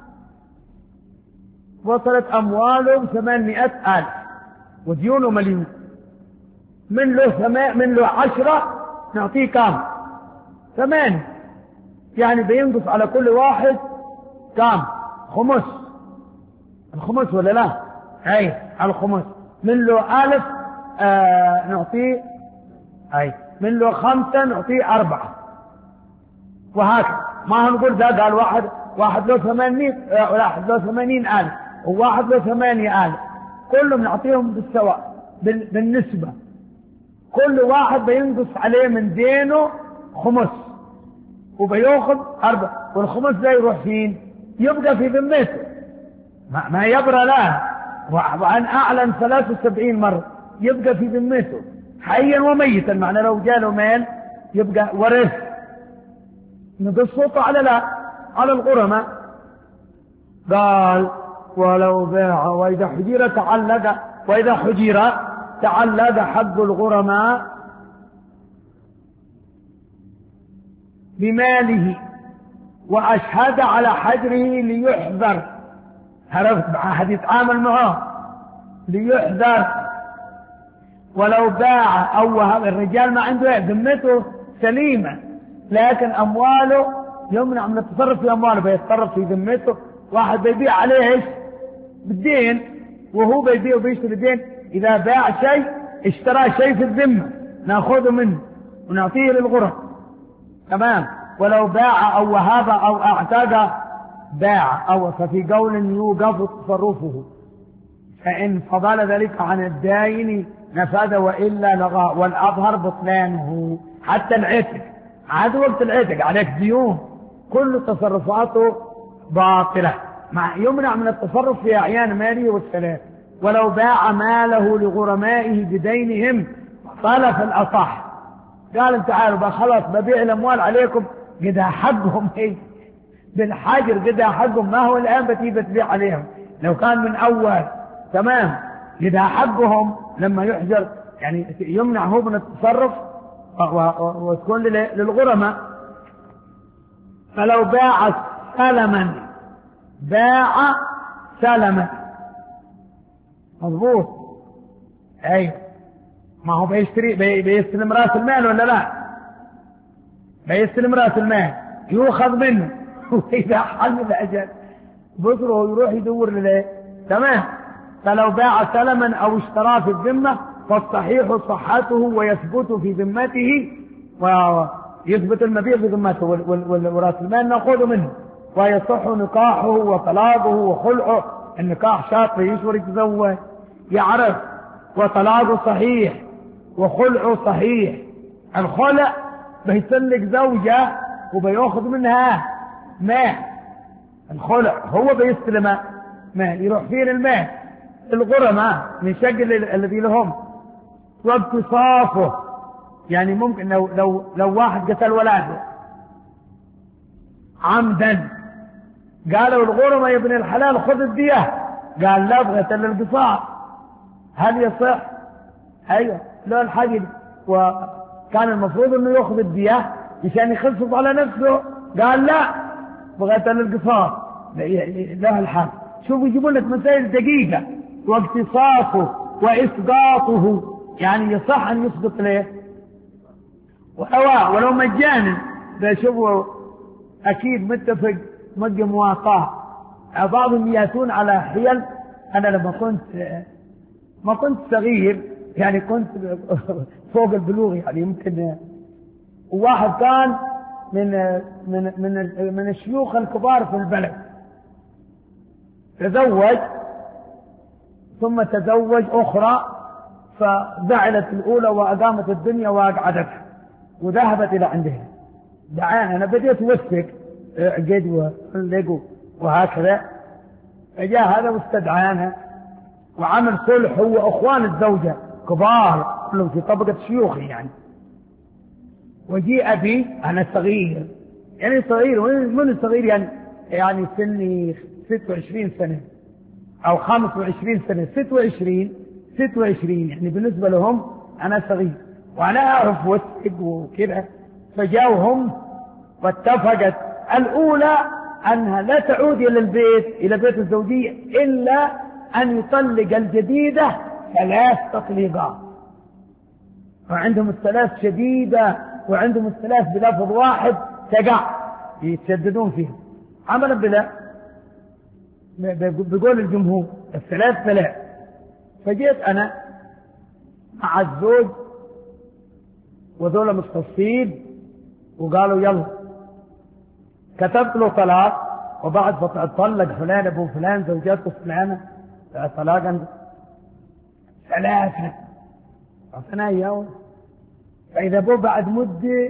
A: وصلت أمواله ثمانمائة ألف وديونه مليون، من له ثمان من له عشرة نعطيه كام؟ ثمان، يعني بينقص على كل واحد كام؟ خمس. الخمس ولا لا؟ أي الخمس. من له ألف آه نعطيه أي من له خمسة نعطيه أربعة، وهكذا. ما هنقول ذا قال واحد واحد له ثمانين واحد له ثمانين ألف وواحد له ثمانية ألف، كلهم نعطيهم بالسواء بالنسبة، كل واحد بينقص عليه من دينه خمس وبياخذ أربعة، والخمس ده يروح فين؟ يبقى في ذمته ما, ما يبرى له، وأن أعلن ثلاث وسبعين مرة يبقى في ذمته. حيا وميتا، معنى لو جاله مال يبقى ورث نقصه على لا على الغرماء. قال ولو باع وإذا حجر تعلق وإذا حجر تعلق حق الغرماء بماله وأشهد على حجره ليحذر، عرفت معاه يتعامل معه ليحذر. ولو باع أو وهب، الرجال ما عنده ذمته سليمة لكن أمواله يمنع من التصرف في أمواله، بيتصرف في ذمته. واحد بيبيع عليه ايش بالدين وهو بيبيع وبيشتري الدين، إذا باع شيء اشترى شيء في الذمة ناخذه منه ونعطيه للغرم، تمام. ولو باع أو وهب أو اعتدى باع أو ففي قول يوقف تصرفه، فإن فضل ذلك عن الداين نفذ وإلا لغى، والأظهر بطلانه. حتى العتق عاد وقت العتق عليك ديون كل تصرفاته باطلة، مع يمنع من التصرف في أعيان ماله والسلام. ولو باع ماله لغرمائه بدينهم طلف الأصح، قال تعالوا بقى خلاص ببيع الأموال عليكم قدها حقهم ايه بالحجر، قدها حقهم، ما هو الآن بتيجي بتبيع عليهم. لو كان من أول تمام قدها حقهم لما يحجر، يعني يمنع هو من التصرف وتكون للغرماء. فلو باع سلما باع سلما مضبوط، ايوه ما هو بيشتري بي بيستلم راس المال ولا لا؟ بيستلم راس المال يؤخذ منه واذا حل الاجل بصره ويروح يدور لليه، تمام. فلو باع سلما او اشتراه في الذمه فالصحيح صحته ويثبت في ذمته، ويثبت المبيع في ذمته وراس المال ناخذه منه، ويصح نكاحه وطلاقه وخلعه. النكاح شرط يشور يتزوج يعرف، وطلاقه صحيح وخلعه صحيح. الخلع بيسلك زوجة وبياخذ منها مال، الخلع هو بيستلم مال يروح فيه المال الغرماء من شكل الذي لهم. واقتصافه يعني ممكن لو لو لو واحد قتل ولاده عمدا قالوا الغرماء يا ابن الحلال خذ الدية، قال لا ابغى القصاص، هل يصح؟ ايوه لا الحاجة، وكان المفروض انه ياخذ الدية عشان يخفف على نفسه، قال لا بغيت القصاص له الحق. شوفوا يجيبوا لك مسائل دقيقة. واقتصاصه واسقاطه يعني يصح ان يسقط له ولو ولو مجانا، بشوفوا اكيد متفق مجة مواقعة. بعضهم ياتون على حيل. انا لما كنت ما كنت صغير يعني كنت فوق البلوغ يعني يمكن، وواحد كان من من من من الشيوخ الكبار في البلد تزوج ثم تزوج اخرى، فزعلت الاولى واقامت الدنيا واقعدتها وذهبت الى عندها. دعانا انا بديت اوثق قد ولقوا وهكذا، فجاء هذا واستدعانا وعمل صلح هو اخوان الزوجه كبار كلهم في طبقه شيوخي يعني. وجيء بي انا صغير يعني صغير من صغير يعني يعني سني ستة وعشرين سنه او خمسة وعشرين سنه، ستة وعشرين ستة وعشرين يعني بالنسبه لهم انا صغير وانا اعرف وثق وكذا. فجاوهم واتفقت الاولى انها لا تعود الى البيت الى بيت الزوجيه الا ان يطلق الجديده ثلاث تطليقات، وعندهم الثلاث شديده وعندهم الثلاث بلفظ واحد تقع يتشددون فيها عملا بلا بقول الجمهور الثلاث ثلاث. فجيت انا مع الزوج وذولا مختصين وقالوا يلا كتبت له طلاق، وبعد طلق فلان ابو فلان زوجته فلانه طلاقا ثلاثه اعطيناه اياه. فاذا ابوه بعد مده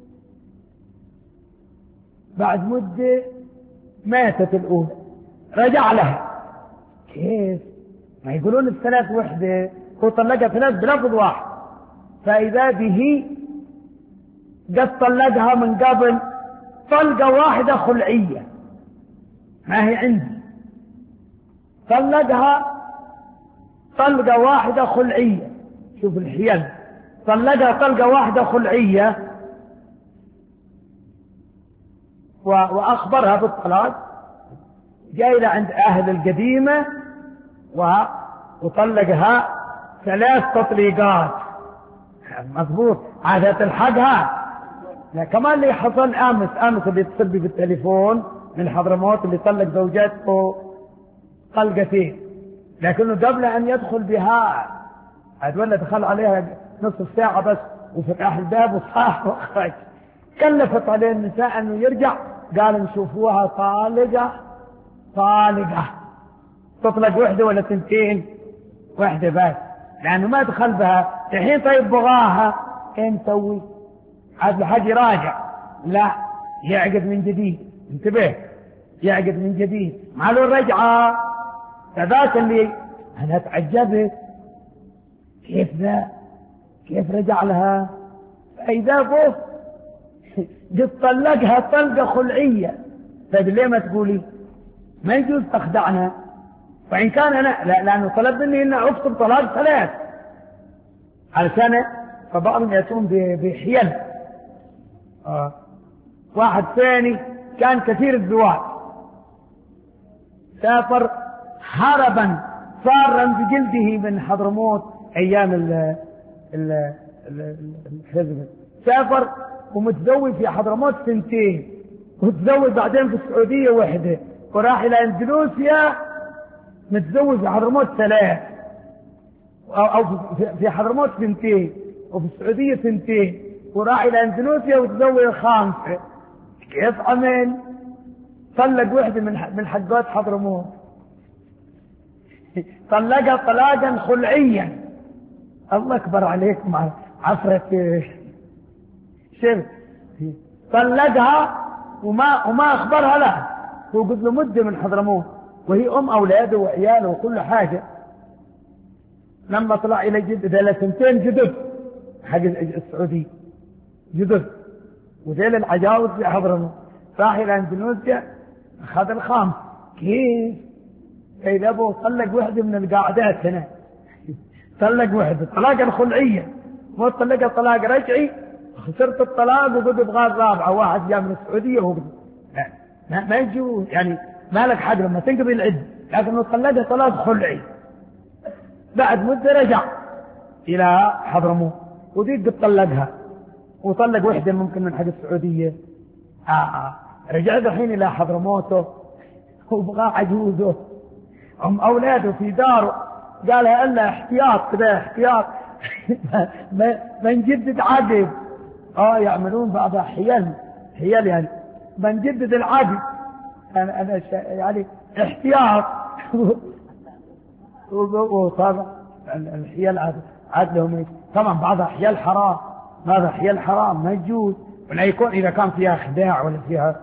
A: بعد مده ماتت الاولى رجع لها. كيف؟ ما يقولون الثلاث وحده هو طلقها ثلاث بلفظ واحد، فإذا به قد طلقها من قبل طلقة واحدة خلعية ما هي عندي، طلقها طلقة واحدة خلعية. شوف الحيل، طلقها طلقة واحدة خلعية وأخبرها بالطلاق، جاء إلى عند أهل القديمة وطلقها ثلاث تطليقات. مضبوط، عادة تلحقها. لا كمان اللي حصل أمس أمس اللي يتصل بي بالتليفون من حضرموت اللي طلق زوجته طلقتين، لكنه قبل أن يدخل بها عاد ولا دخل عليها نصف ساعة بس وفتح الباب وصاح وخرج. كلفت عليه النساء أنه يرجع، قال نشوفوها طالقة طالقة، تطلق وحدة ولا تنتين؟ وحدة بس، لأنه ما دخل بها. الحين طيب بغاها ايه نسوي؟ عاد لحد يراجع، لا يعقد من جديد. انتبه، يعقد من جديد مع له الرجعة. فذاك اللي أنا تعجبت كيف ذا، كيف رجع لها؟ فإذا بوه قد طلقها طلقة خلعية. طيب ليه ما تقولي؟ ما يجوز تخدعنا. فإن كان أنا لا، لأنه طلب مني أن أكتب طلاق ثلاث علشان فبعضهم يأتون بحيل. آه. واحد ثاني كان كثير الزواج، سافر هربا فارا بجلده من حضرموت أيام ال ال الحزب، سافر ومتزوج في حضرموت سنتين، وتزوج بعدين في السعودية وحده، وراح إلى أندلسيا متزوج في حضرموت ثلاث، أو, أو في حضرموت سنتين وفي السعودية سنتين، وراح إلى أندلسيا وتزوج خامسة. كيف عمل؟ طلق وحده من من حقات حضرموت، طلقها طلاقا خلعيا. الله أكبر عليك مع عفرة شرك. طلقها وما وما أخبرها له، هو قلت له مدة من حضرموت وهي أم أولاده وعياله وكل حاجة. لما طلع إلى جدة له سنتين جدد حق السعودية جدد، وذيل العجاوز في حضرموت، راح إلى أندونيسيا أخذ الخامس. كيف؟ إذا أبوه طلق وحدة من القاعدات هنا، طلق وحدة طلاقا خلعية، مو طلقها طلاق رجعي، خسرت الطلاق وبقى بغار رابعة. واحد جاء من السعودية وهو ما, ما يجوز، يعني ما لك حق لما تنقضي العدة، لكنه طلقها طلاق خلعي. بعد مدة رجع إلى حضرموت ودي قد طلقها، وطلق وحدة ممكن من حق السعودية. آه آه. رجع الحين إلى حضرموته وبغى عجوزه هم أولاده في داره، قالها إلا احتياط كذا احتياط ما نجدد عقد. اه يعملون بعض حيل حيل يعني ما نجدد العقد. أنا أنا يعني احتياط وطبعا الحيل عدلهم طبعا بعضها حيل حرام، ماذا حيل حرام ما يجوز، ولا يكون إذا كان فيها خداع ولا فيها.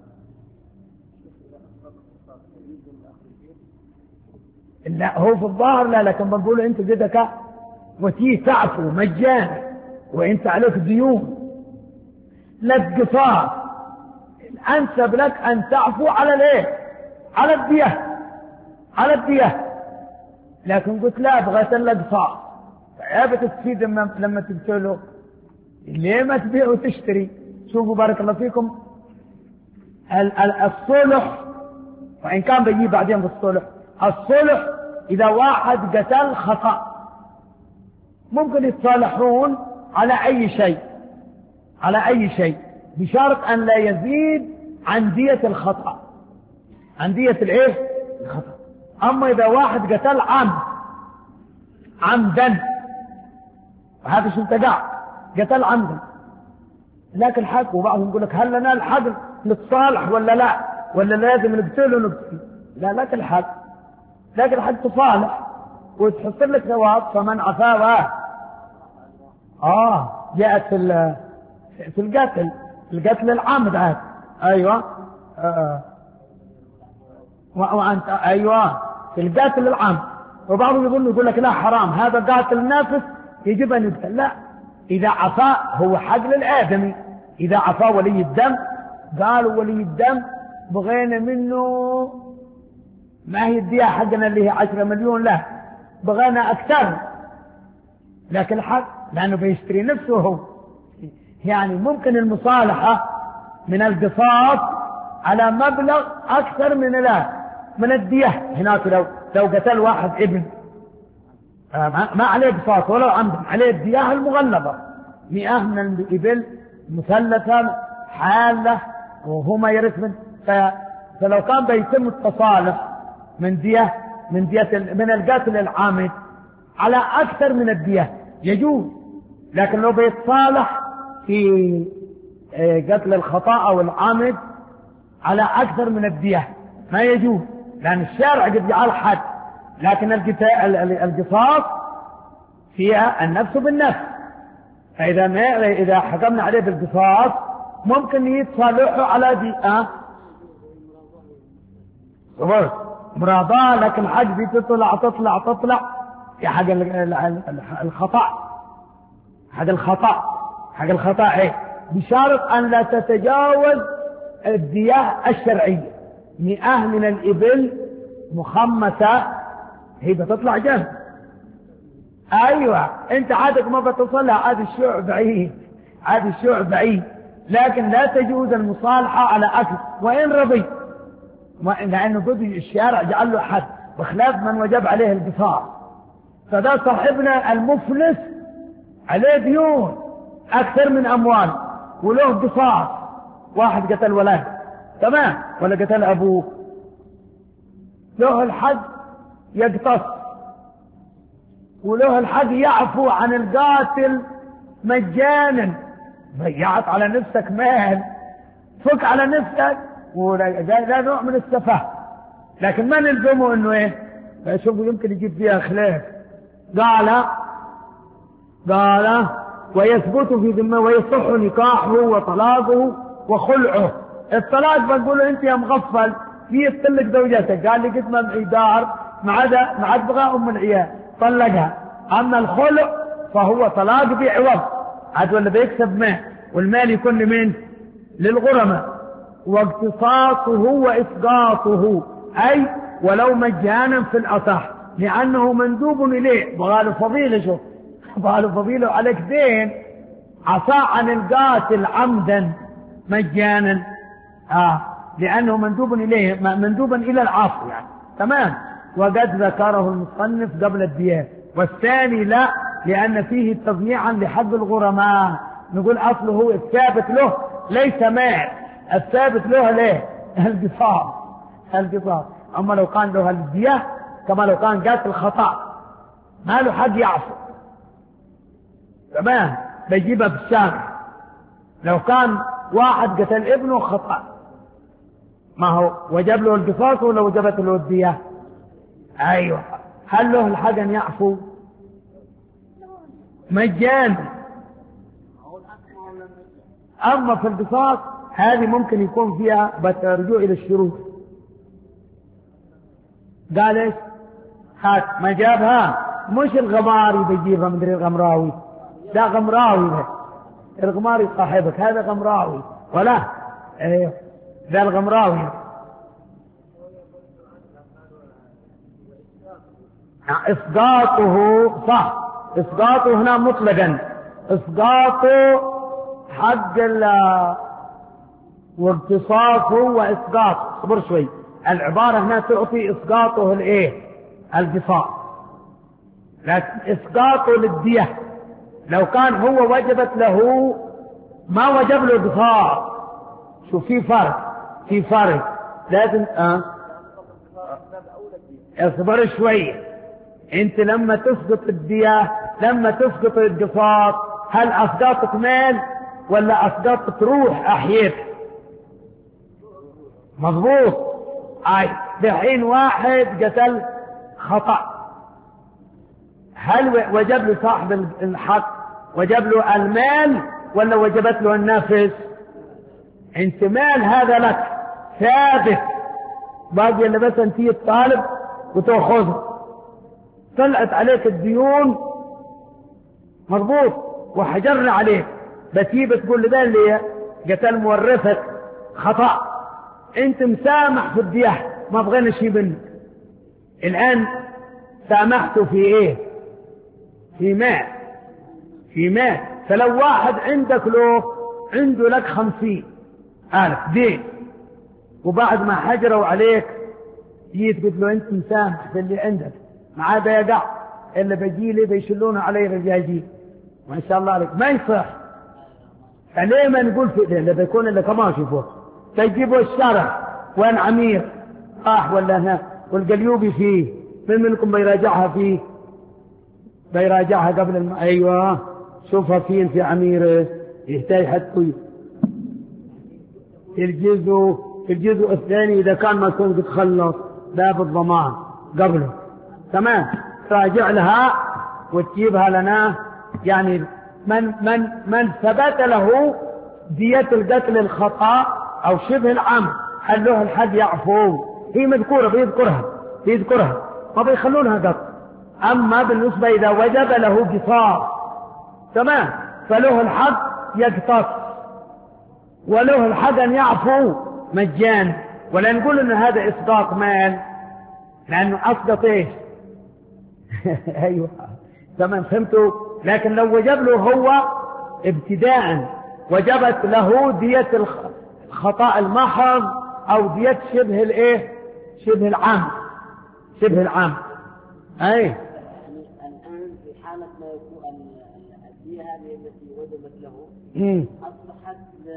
A: لا هو في الظاهر لا، لكن بنقول انت بدك وتيه تعفو مجانا وانت عليك ديون لك قصاص، الانسب لك ان تعفو على الايه؟ على الدية، على الدية. لكن قلت لا بغيت لك قصاص، فيا بتستفيد لما لما تبتلوا. ليه ما تبيع وتشتري؟ شوفوا بارك الله فيكم الصلح، وإن كان بيجي بعدين بالصلح. الصلح إذا واحد قتل خطأ ممكن يتصالحون على أي شيء، على أي شيء بشرط أن لا يزيد عن دية الخطأ، عن دية الإيه؟ الخطأ. أما إذا واحد قتل عمد عمدا، وهذا شو تقع قتل عمدا لك الحق، وبعضهم يقول لك هل لنا الحق نتصالح ولا لا، ولا لازم نقتله نقتله؟ لا لك الحق، لك الحق تصالح وتحصل لك ثواب. فمن عفا اه جاءت في في القتل، القتل العمد عاد ايوه آه. وانت ايوه في القتل العمد. وبعضهم يقول يقول لك لا حرام هذا قاتل نفس يجب ان يقتل. لا إذا عصى هو حق للآدمي. إذا عصى ولي الدم قالوا ولي الدم بغينا منه ما هي الدية حقنا اللي هي عشرة مليون، لا بغينا أكثر، لكن الحق لأنه بيشتري نفسه هو. يعني ممكن المصالحة من القصاص على مبلغ أكثر من لا من الدية. هناك لو لو قتل واحد ابن ما عليه قصاص ولو عمد، عليه الدية المغلظة مئة من الإبل مثلثة حالة وهما يرث من. فلو كان بيتم التصالح من دية من دية من القاتل العامد على أكثر من الدية يجوز، لكن لو بيتصالح في قتل الخطأ أو العامد على أكثر من الدية ما يجوز، لأن الشارع قد جعل حد. لكن القصاص فيها النفس بالنفس، فإذا ما إذا حكمنا عليه بالقصاص ممكن يتصالحوا على دي أه مراضاة، لكن حق دي تطلع تطلع تطلع يا حق الخطأ حق الخطأ حق الخطأ إيه بشرط أن لا تتجاوز الدية الشرعية. مئة من الإبل مخمسة هي بتطلع جنب. أيوة أنت عادك ما بتصلها، عاد الشيوع بعيد، عاد الشيوع بعيد، لكن لا تجوز المصالحة على أكل وإن رضي، لأنه قد الشارع جعل له حد بخلاف من وجب عليه القصاص. فذا صاحبنا المفلس عليه ديون أكثر من أموال وله قصاص، واحد قتل ولد تمام ولا قتل أبوه، له الحق يقتص وله الحق يعفو عن القاتل مجانا. ضيعت على نفسك مال، فك على نفسك، ولا نوع من السفه، لكن ما نلزمه انه ايه شوفوا يمكن يجيب فيها خلاف. قال قال ويثبت في ذمه ويصح نكاحه وطلاقه وخلعه. الطلاق بنقول له انت يا مغفل في يطلق زوجتك، قال لي قسمه معي دار ما عدا ما عاد بغى ام العيال طلقها. اما الخلع فهو طلاق بعوض، عاد ولا بيكسب مال، والمال يكون لمين؟ للغرماء. واقتصاصه واسقاطه اي ولو مجانا في الاصح، لانه مندوب اليه. بغاله فضيله، شوف بغاله فضيله عليك دين، عصى عن القاتل عمدا مجانا آه لانه مندوب اليه، مندوبا الى العفو يعني تمام. وقد ذكره المصنف قبل الديات، والثاني لا، لان فيه تضييعا لحق الغرماء. نقول اصله هو الثابت له ليس مال، الثابت له ليه؟ القصاص القصاص. اما لو كان له الدية كما لو كان قاتل خطأ ما له حق يعفو تمام، بيجيبها بالشارع. لو كان واحد قتل ابنه خطأ ما هو وجب له القصاص ولا وجبت له الدية؟ ايوه. هل له الحق ان يعفو مجانا؟ اما في القصاص هذه ممكن يكون فيها رجوع الى الشروط. قال ايش؟ هات ما جابها، مش الغماري بيجيبها مدري الغمراوي، ده غمراوي ده الغماري صاحبك، هذا غمراوي ولا ايه ده الغمراوي. اسقاطه صح، اسقاطه هنا مطلقا، اسقاطه حق واقتصاصه واسقاطه. صبر شوي، العبارة هنا تعطي اسقاطه الايه؟ القصاص، لكن اسقاطه للدية. لو كان هو وجبت له ما وجب له قصاص. شوف في فرق، في فرق لازم اه اصبر شوي. انت لما تسقط الدية لما تسقط القصاص هل اسقطت مال ولا اسقطت روح احيت؟ مضبوط. اي دحين واحد قتل خطأ، هل وجب له صاحب الحق وجب له المال ولا وجبت له النفس؟ انت مال هذا لك ثابت، باقي اللي بس انت الطالب وتأخذه، طلعت عليك الديون مضبوط وحجرنا عليه، بتيجي تقول لي ده اللي قتل مورثك خطأ، انت مسامح في الدية، ما بغينا شيء منك. الآن سامحته في ايه؟ في مال، في مال. فلو واحد عندك له عنده لك خمسين ألف دين، وبعد ما حجروا عليك جيت قلت له انت مسامح في اللي عندك، ما عاد يقع اللي بيجي لي بيشلونه علي رجاجين، ما شاء الله عليك، ما يصح. فليه ما نقول في اللي بيكون اللي كماشي فوق تجيبوا الشرع وين عمير راح ولا هنا والقليوبي فيه، من منكم بيراجعها فيه؟ بيراجعها قبل الم... ايوه شوفها فين في عمير يحتاج حتى الجزء الجزء الثاني اذا كان ما كنت تخلص باب الضمان قبله، تمام، راجع لها وتجيبها لنا. يعني من من من ثبت له دية القتل الخطأ او شبه العمد هل له الحد يعفو؟ هي مذكورة بيذكرها بيذكرها ما بيخلونها قتل. اما بالنسبة اذا وجب له قصاص تمام فله الحق يقتص وله الحق ان يعفو مجانا، ولا نقول ان هذا اسقاط مال لانه اسقط ايش؟ ايوه تمام فهمتوا. لكن لو وجب له هو ابتداء وجبت له دية الخطأ المحض او دية شبه الايه؟ شبه العام، شبه العام. اي
B: يعني الان في حالة ما يكون الدية هذه التي وجبت له
A: امم
B: اصبحت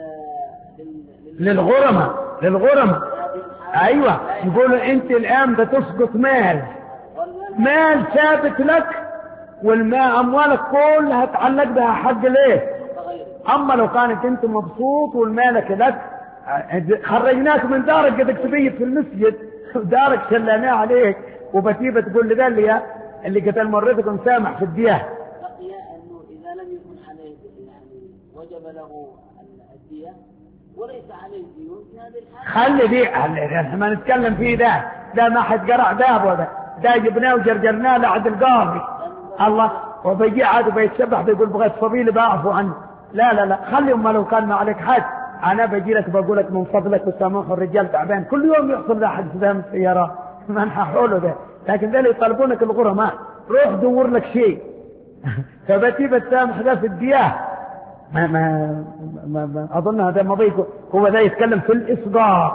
A: للغرماء للغرماء ايوه يقولوا انت الان بتسقط مال مال ثابت لك، والمال اموالك كلها تعلق بها حق ليه. اما لو كانت انت مبسوط والمالك لك خرجناك من دارك قدك تبيت في المسجد ودارك شلناه عليك وبتيبه تقول لي قال لي اللي قتل مرتك مسامح في الدية.
B: بقي انه اذا لم يكن عليه يعني وجب له الدية وليس عليه ديون في هذه الحالة
A: خلي دي احنا ما نتكلم فيه ده ده ما حد قرع داب وده ده جبناه وجرجرناه لعند القاضي الله وبيجي عاد وبيتشبح بيقول بغيت صبيلي بعفو عنه. لا لا لا خلي ما لو كان ما عليك حد انا بجي لك بقول لك من فضلك وسامح الرجال تعبان كل يوم يحصل له حد سهم السيارات ما نحوله ده، لكن ده اللي يطلبونك الغرماء روح دور لك شيء فبتي بتسامح ده في الدياه. ما ما, ما, ما اظن هذا مضيق هو ده يتكلم في الاسقاط،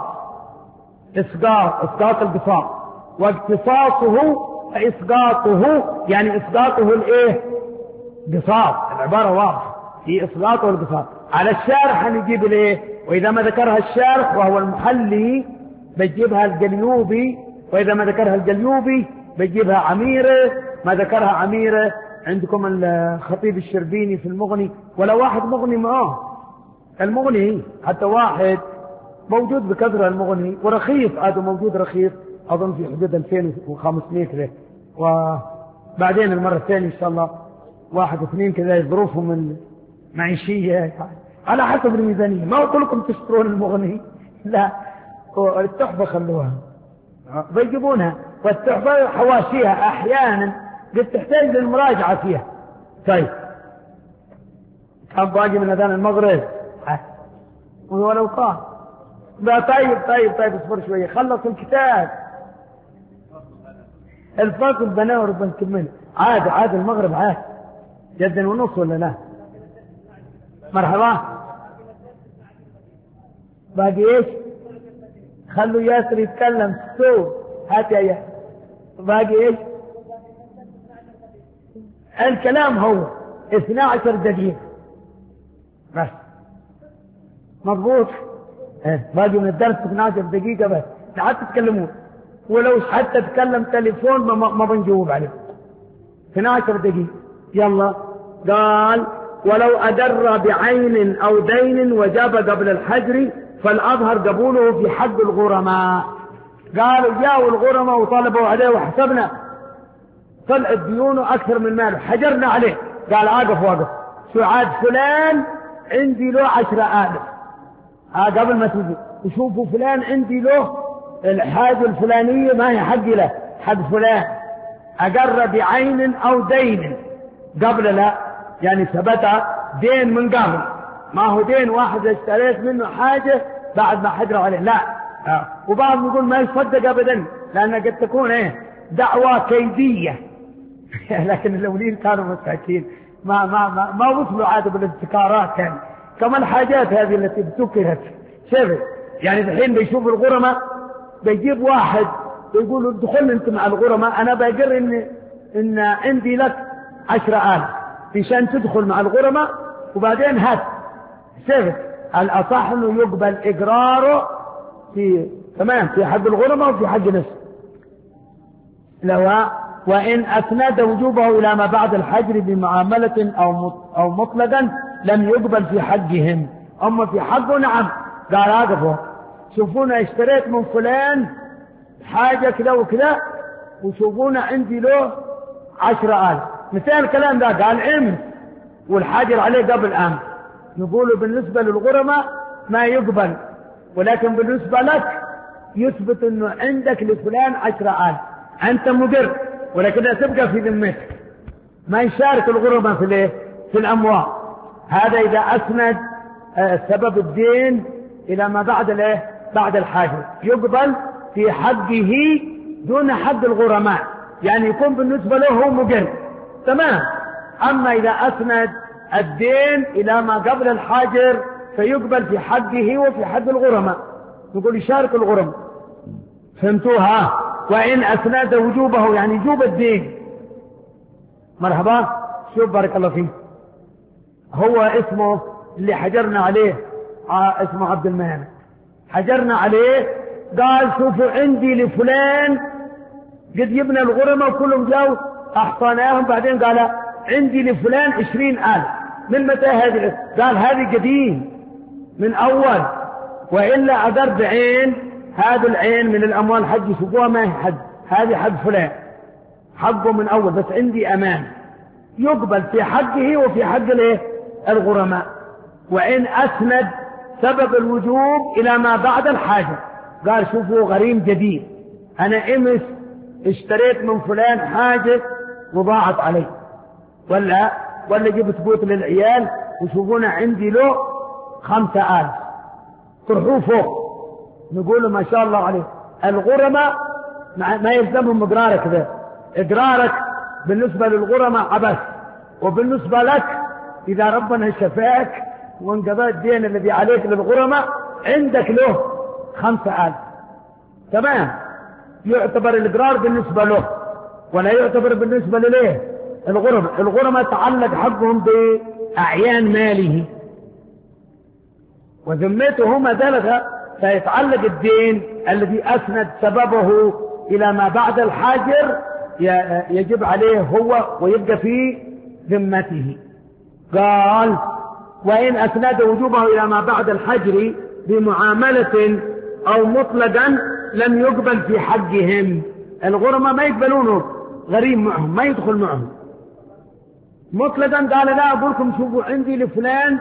A: اسقاط اسقاط القصاص واقتصاصه اسقاطه يعني اسقاطه الايه؟ قصاص. العباره واضحه في اسقاطه القصاص. على الشارح هنجيب الايه؟ واذا ما ذكرها الشارح وهو المحلي بتجيبها القليوبي، واذا ما ذكرها القليوبي بتجيبها عميره، ما ذكرها عميره عندكم الخطيب الشربيني في المغني، ولا واحد مغني معاه المغني حتى واحد موجود بكثرة المغني ورخيص هذا موجود رخيص أظن في حدود ألفين وخمسمائة كذا، وبعدين المرة الثانية إن شاء الله واحد واثنين كذا ظروفهم المعيشية على حسب الميزانية. ما أقول لكم تشترون المغني لا، التحفة خلوها بيجيبونها، والتحفة حواشيها أحيانا قد تحتاج للمراجعة فيها. طيب كان باقي من أذان المغرب ولو قال لا طيب طيب طيب اصبر شوية خلص الكتاب الفصل بناور بنكمل عاد عاد المغرب عاد جدا ونص ولا لا؟ مرحبا باقي ايش؟ خلوا ياسر يتكلم سو هات يا ياسر باقي ايش؟ الكلام هو اثنى عشر دقيقة بس مضبوط. ايه باقي من الدرس اثنى عشر دقيقة بس لا تتكلمون، ولو حتى تكلم تليفون ما, ما بنجاوب عليه. اثنى عشر دقيقة يلا. قال ولو أدر بعين أو دين وجاب قبل الحجر فالأظهر قبوله في حق الغرماء. قالوا جاءوا الغرماء وطلبوا عليه وحسبنا طلعت ديونه أكثر من ماله حجرنا عليه. قال أقف واقف شو عاد فلان عندي له عشرة آلاف آه قبل ما تجي وشوفوا فلان عندي له الحاجة الفلانية ما هي حق له حق فلان أقر بعين أو دين قبل لا يعني ثبت دين من قبل، ما هو دين واحد اشتريت منه حاجة بعد ما حجر عليه، لا. وبعض يقول ما يصدق أبدا، لأن قد تكون ايه دعوة كيدية لكن الأولين كانوا مساكين ما ما ما, ما وصلوا عاد بالابتكارات يعني. كما الحاجات هذه التي ابتكرت شوف، يعني الحين بيشوف الغرماء بيجيب واحد ويقول له ادخل انت مع الغرماء، انا بقر ان ان عندي لك عشرة آلاف عشان تدخل مع الغرماء وبعدين هات. شوف الأصح انه يقبل اقراره في تمام في حق الغرماء وفي حق نفسه. لو وإن أسند وجوبه إلى ما بعد الحجر بمعاملة أو أو مطلقا لم يقبل في حقهم. أما في حقه نعم، قال أقفوا شوفونا اشتريت من فلان حاجة كذا وكذا وشوفونا عندي له عشرة آلاف، مثال الكلام ده قال امس والحاجر عليه قبل أمس، نقوله بالنسبة للغرماء ما يقبل، ولكن بالنسبة لك يثبت أنه عندك لفلان عشرة آلاف، أنت مقر ولكنها تبقى في ذمتك، ما يشارك الغرماء في الايه في الأموال. هذا إذا أسند سبب الدين إلى ما بعد الايه بعد الحاجر يقبل في حقه دون حق الغرماء، يعني يكون بالنسبة له هو مقر تمام. أما إذا أسند الدين إلى ما قبل الحاجر فيقبل في حقه وفي حق الغرماء، نقول يشارك الغرماء. فهمتوها؟ وإن أسند وجوبه يعني وجوب الدين. مرحبا، شوف بارك الله فيك، هو اسمه اللي حجرنا عليه اسمه عبد المنعم، حجرنا عليه قال شوفوا عندي لفلان قد يبنى الغرماء وكلهم جاوا أحصاناهم، بعدين قال عندي لفلان عشرين آلاف. من متى هذه؟ قال هذه قديم من أول، وإلا أقر بعين هذا العين من الأموال حق شوفوها ما هي حق، هذه حق فلان حقه من أول، بس عندي أمان يقبل في حقه وفي حق الايه الغرماء. وإن أسند سبب الوجوب إلى ما بعد الحاجة، قال شوفوا غريم جديد، أنا إمس اشتريت من فلان حاجة وضاعت علي، ولا ولا جبت بوت للعيال وشوفونا عندي له خمسة آلاف، طرحوه فوق نقول ما شاء الله عليه. الغرماء ما يلزمهم إقرارك ذا، إقرارك بالنسبة للغرماء عبث، وبالنسبة لك إذا ربنا شفاك وانقضى الدين الذي عليك للغرماء عندك له خمسة آلاف تمام، يعتبر الإقرار بالنسبة له ولا يعتبر بالنسبة لليه الغرماء. الغرماء تعلق حقهم بأعيان ماله وذمته هم ذلك، فيتعلق الدين الذي أسند سببه إلى ما بعد الحاجر يجب عليه هو ويبقى في ذمته. قال وإن أسند وجوبه إلى ما بعد الحجر بمعاملة أو مطلقا لم يقبل في حقهم. الغرماء ما يقبلونه غريم معهم، ما يدخل معهم مطلقا. قال لا أقول لكم شوفوا عندي لفلان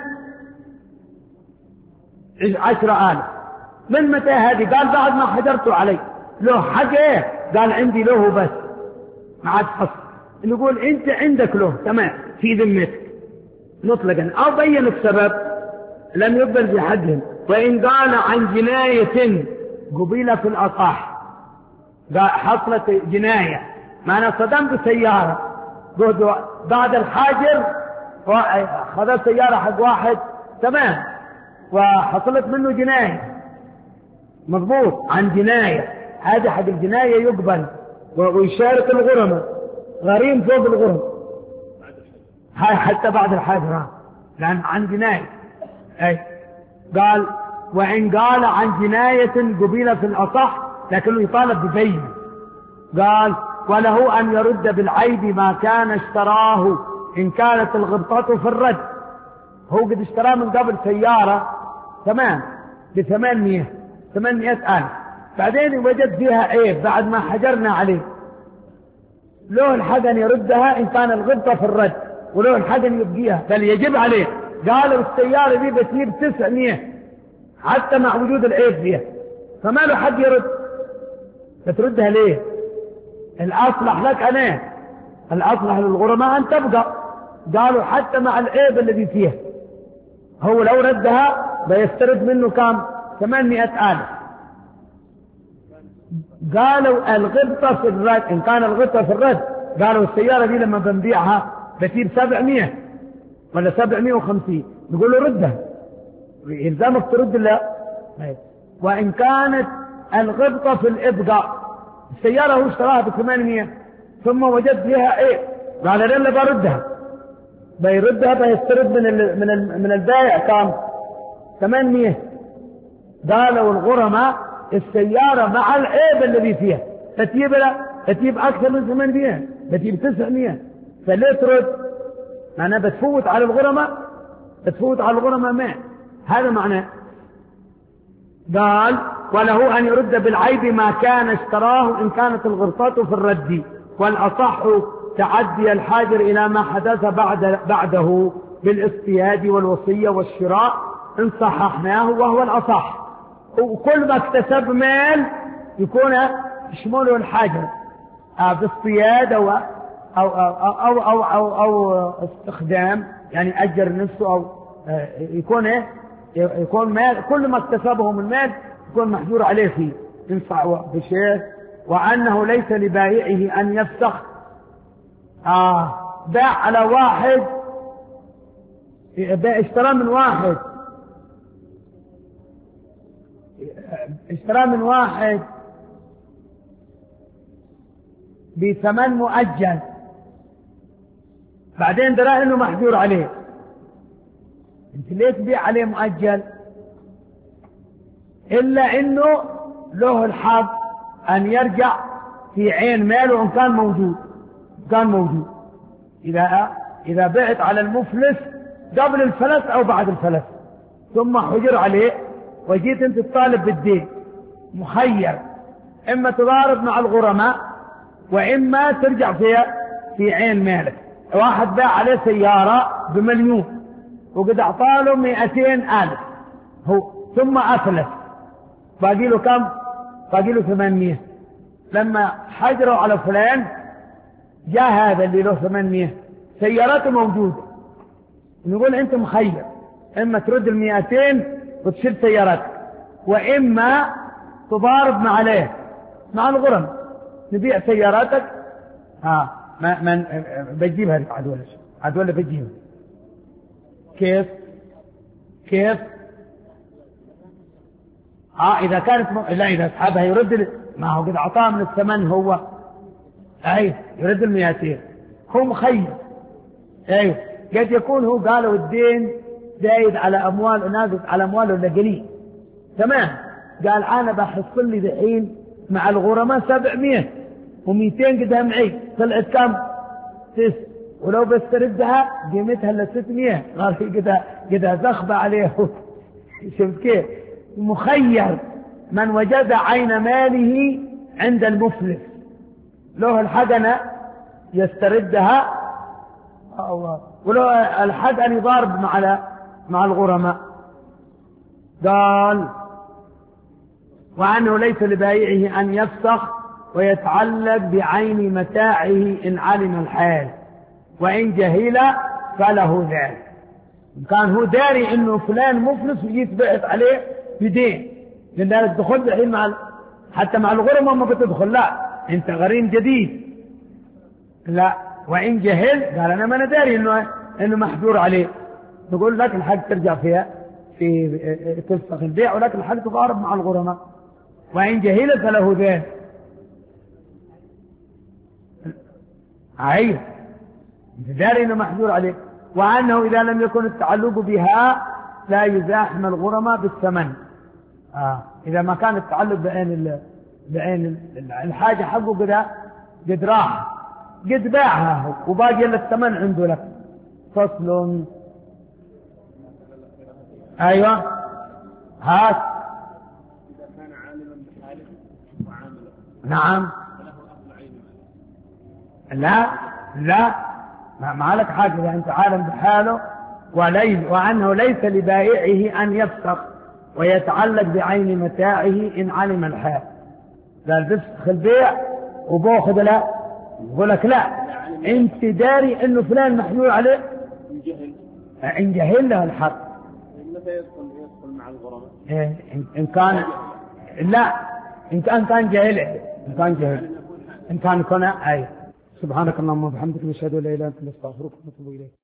A: عشرة آلاف. من متى هذه؟ قال بعد ما حجرته علي. له حق ايه؟ قال عندي له بس ما عاد حصل. نقول انت عندك له تمام في ذمتك مطلقا، او بين السبب لم يقبل في حقهم. وان قال عن جناية قبيلة في الأصح، قال حصلت جناية معنى صدمت سيارة بعد الحاجر خذت سيارة حق واحد تمام وحصلت منه جناية مضبوط عن جناية، هذا حق الجناية يقبل ويشارك الغرماء غريم فوق الغرماء هاي حتى بعد الحاجر لأن عن جناية. أي قال وإن قال عن جناية قبيلة في الأصح لكنه يطالب ببين، قال وله أن يرد بالعيب ما كان اشتراه إن كانت الغبطة في الرد. هو قد اشتراه من قبل سيارة تمام بثمانمية ثمانمائة ألف، بعدين وجد فيها عيب بعد ما حجرنا عليه، له الحق أن يردها إن كان الغبطة في الرد، وله الحق أن يبقيها بل يجب عليه. قالوا السيارة دي بتجيب تسعمية حتى مع وجود العيب فيها، فما له حق يرد. بتردها ليه؟ الأصلح لك أنا، الأصلح للغرماء أن تبقى، قالوا حتى مع العيب الذي فيها هو لو ردها بيسترد منه كم؟ ثمانمائة ألف. قالوا الغبطة في الرد، إن كان الغبطة في الرد قالوا السيارة دي لما بنبيعها بتجيب سبعمائة ولا سبعمائة وخمسين، نقول له ردها، يلزمك ترد. لا. وإن كانت الغبطة في الإبقاء، السيارة هو اشتراها بثمانمائة ثم وجد فيها عيب، قال لنا بردها، بيردها بيسترد من من من البائع كم؟ ثمانمائة. قالوا الغرماء السيارة مع العيب الذي فيها تجيب لا تجيب أكثر من ثمانمائة، تجيب تسعمائة، فليه ترد؟ معناه بتفوت على الغرماء، بتفوت على الغرماء ما هذا معناه. قال وله أن يرد بالعيب ما كان اشتراه إن كانت الغرفة في الرد، والأصح تعدي الحاجر إلى ما حدث بعد بعده بالاصطياد والوصية والشراء إن صححناه وهو الأصح. وكل ما اكتسب مال يكون يشمله الحاجر باصطياد أو أو أو أو أو, أو استخدام، يعني أجر نفسه، أو يكون إيه يكون مال، كل ما اكتسبه من مال يكون محجور عليه فيه ينفع بشيء. وأنه ليس لبائعه أن يفسخ. آه باع على واحد، اشترى من واحد اشترى من واحد بثمن مؤجل، بعدين درى انه محجور عليه، انت ليه تبيع عليه مؤجل؟ الا انه له الحق ان يرجع في عين ماله ان كان موجود، كان موجود. اذا اذا بعت على المفلس قبل الفلس او بعد الفلس ثم حجر عليه وجيت انت تطالب بالدين، مخير، اما تضارب مع الغرماء واما ترجع فيها في عين مالك. واحد باع عليه سيارة بمليون وقد اعطاله مئتين الف هو، ثم افلس، باقي له كم؟ باقي له ثمانمائة. لما حجروا على فلان جاء هذا اللي له ثمانمائة سيارته موجودة، نقول انت مخير، اما ترد المئتين وتشيل سيارتك، واما تضارب مع عليه مع الغرم، نبيع سياراتك ها ما من بتجيبها عاد ولا شيء عاد ولا بتجيبها. كيف كيف اه اذا كانت م... لا اذا اسحبها يرد ال... ما هو قد اعطاه من الثمن هو، اي يرد المئتين، هو مخير. اي قد يكون هو قالوا الدين زايد على اموال وناقص على امواله ولا قليل، تمام، قال انا بحصل لي دحين مع الغرماء سبعمائة ومئتين قدها معي، طلعت كم؟ تس، ولو بستردها قيمتها ل ستمائة، قال قدها قدها زخبة عليه. شفت كيف؟ مخير. من وجد عين ماله عند المفلس له الحق يستردها، ولو الحق أن يضارب مع مع الغرماء. قال وأنه ليس لبائعه أن يفسخ ويتعلق بعين متاعه إن علم الحال، وإن جهل فله ذلك. كان هو داري إنه فلان مفلس ويجي بعت عليه بدين، لأن تدخل الحين مع حتى مع الغرماء ما بتدخل، لا أنت غريم جديد، لا. وإن جهل قال أنا ما نداري إنه إنه محجور عليه، نقول لك الحق ترجع فيها في تفسخ البيع، ولك الحق تضارب مع الغرماء. وإن جهل فله ذلك. عيب أنت داري إنه محجور عليه. وأنه إذا لم يكن التعلق بها لا يزاحم الغرماء بالثمن. آه. إذا ما كان التعلق بعين بعين الحاجة حقه قد قد راح قد باعها وباقي إلا الثمن عنده لك. فصل. أيوة هات.
C: إذا كان عالما بحاله وعامله.
A: نعم.
C: فله أصل عين.
A: لا لا ما لك حاجة إذا أنت عالم بحاله، وليس وأنه ليس لبائعه أن يفسخ ويتعلق بعين متاعه إن علم الحال. قال بفسخ البيع وباخذ لا، يقول لك لا أنت داري إنه فلان محجور عليه
C: إن جهل
A: إن جهل له الحق.
C: متى يدخل يدخل مع الغرماء؟
A: إيه إن كان لا إن كان كان جاهل إن كان جاهل إن كان كنا أي. سبحانك اللهم وبحمدك نشهد أن لا إله إلا أنت نستغفرك ونتوب إليك.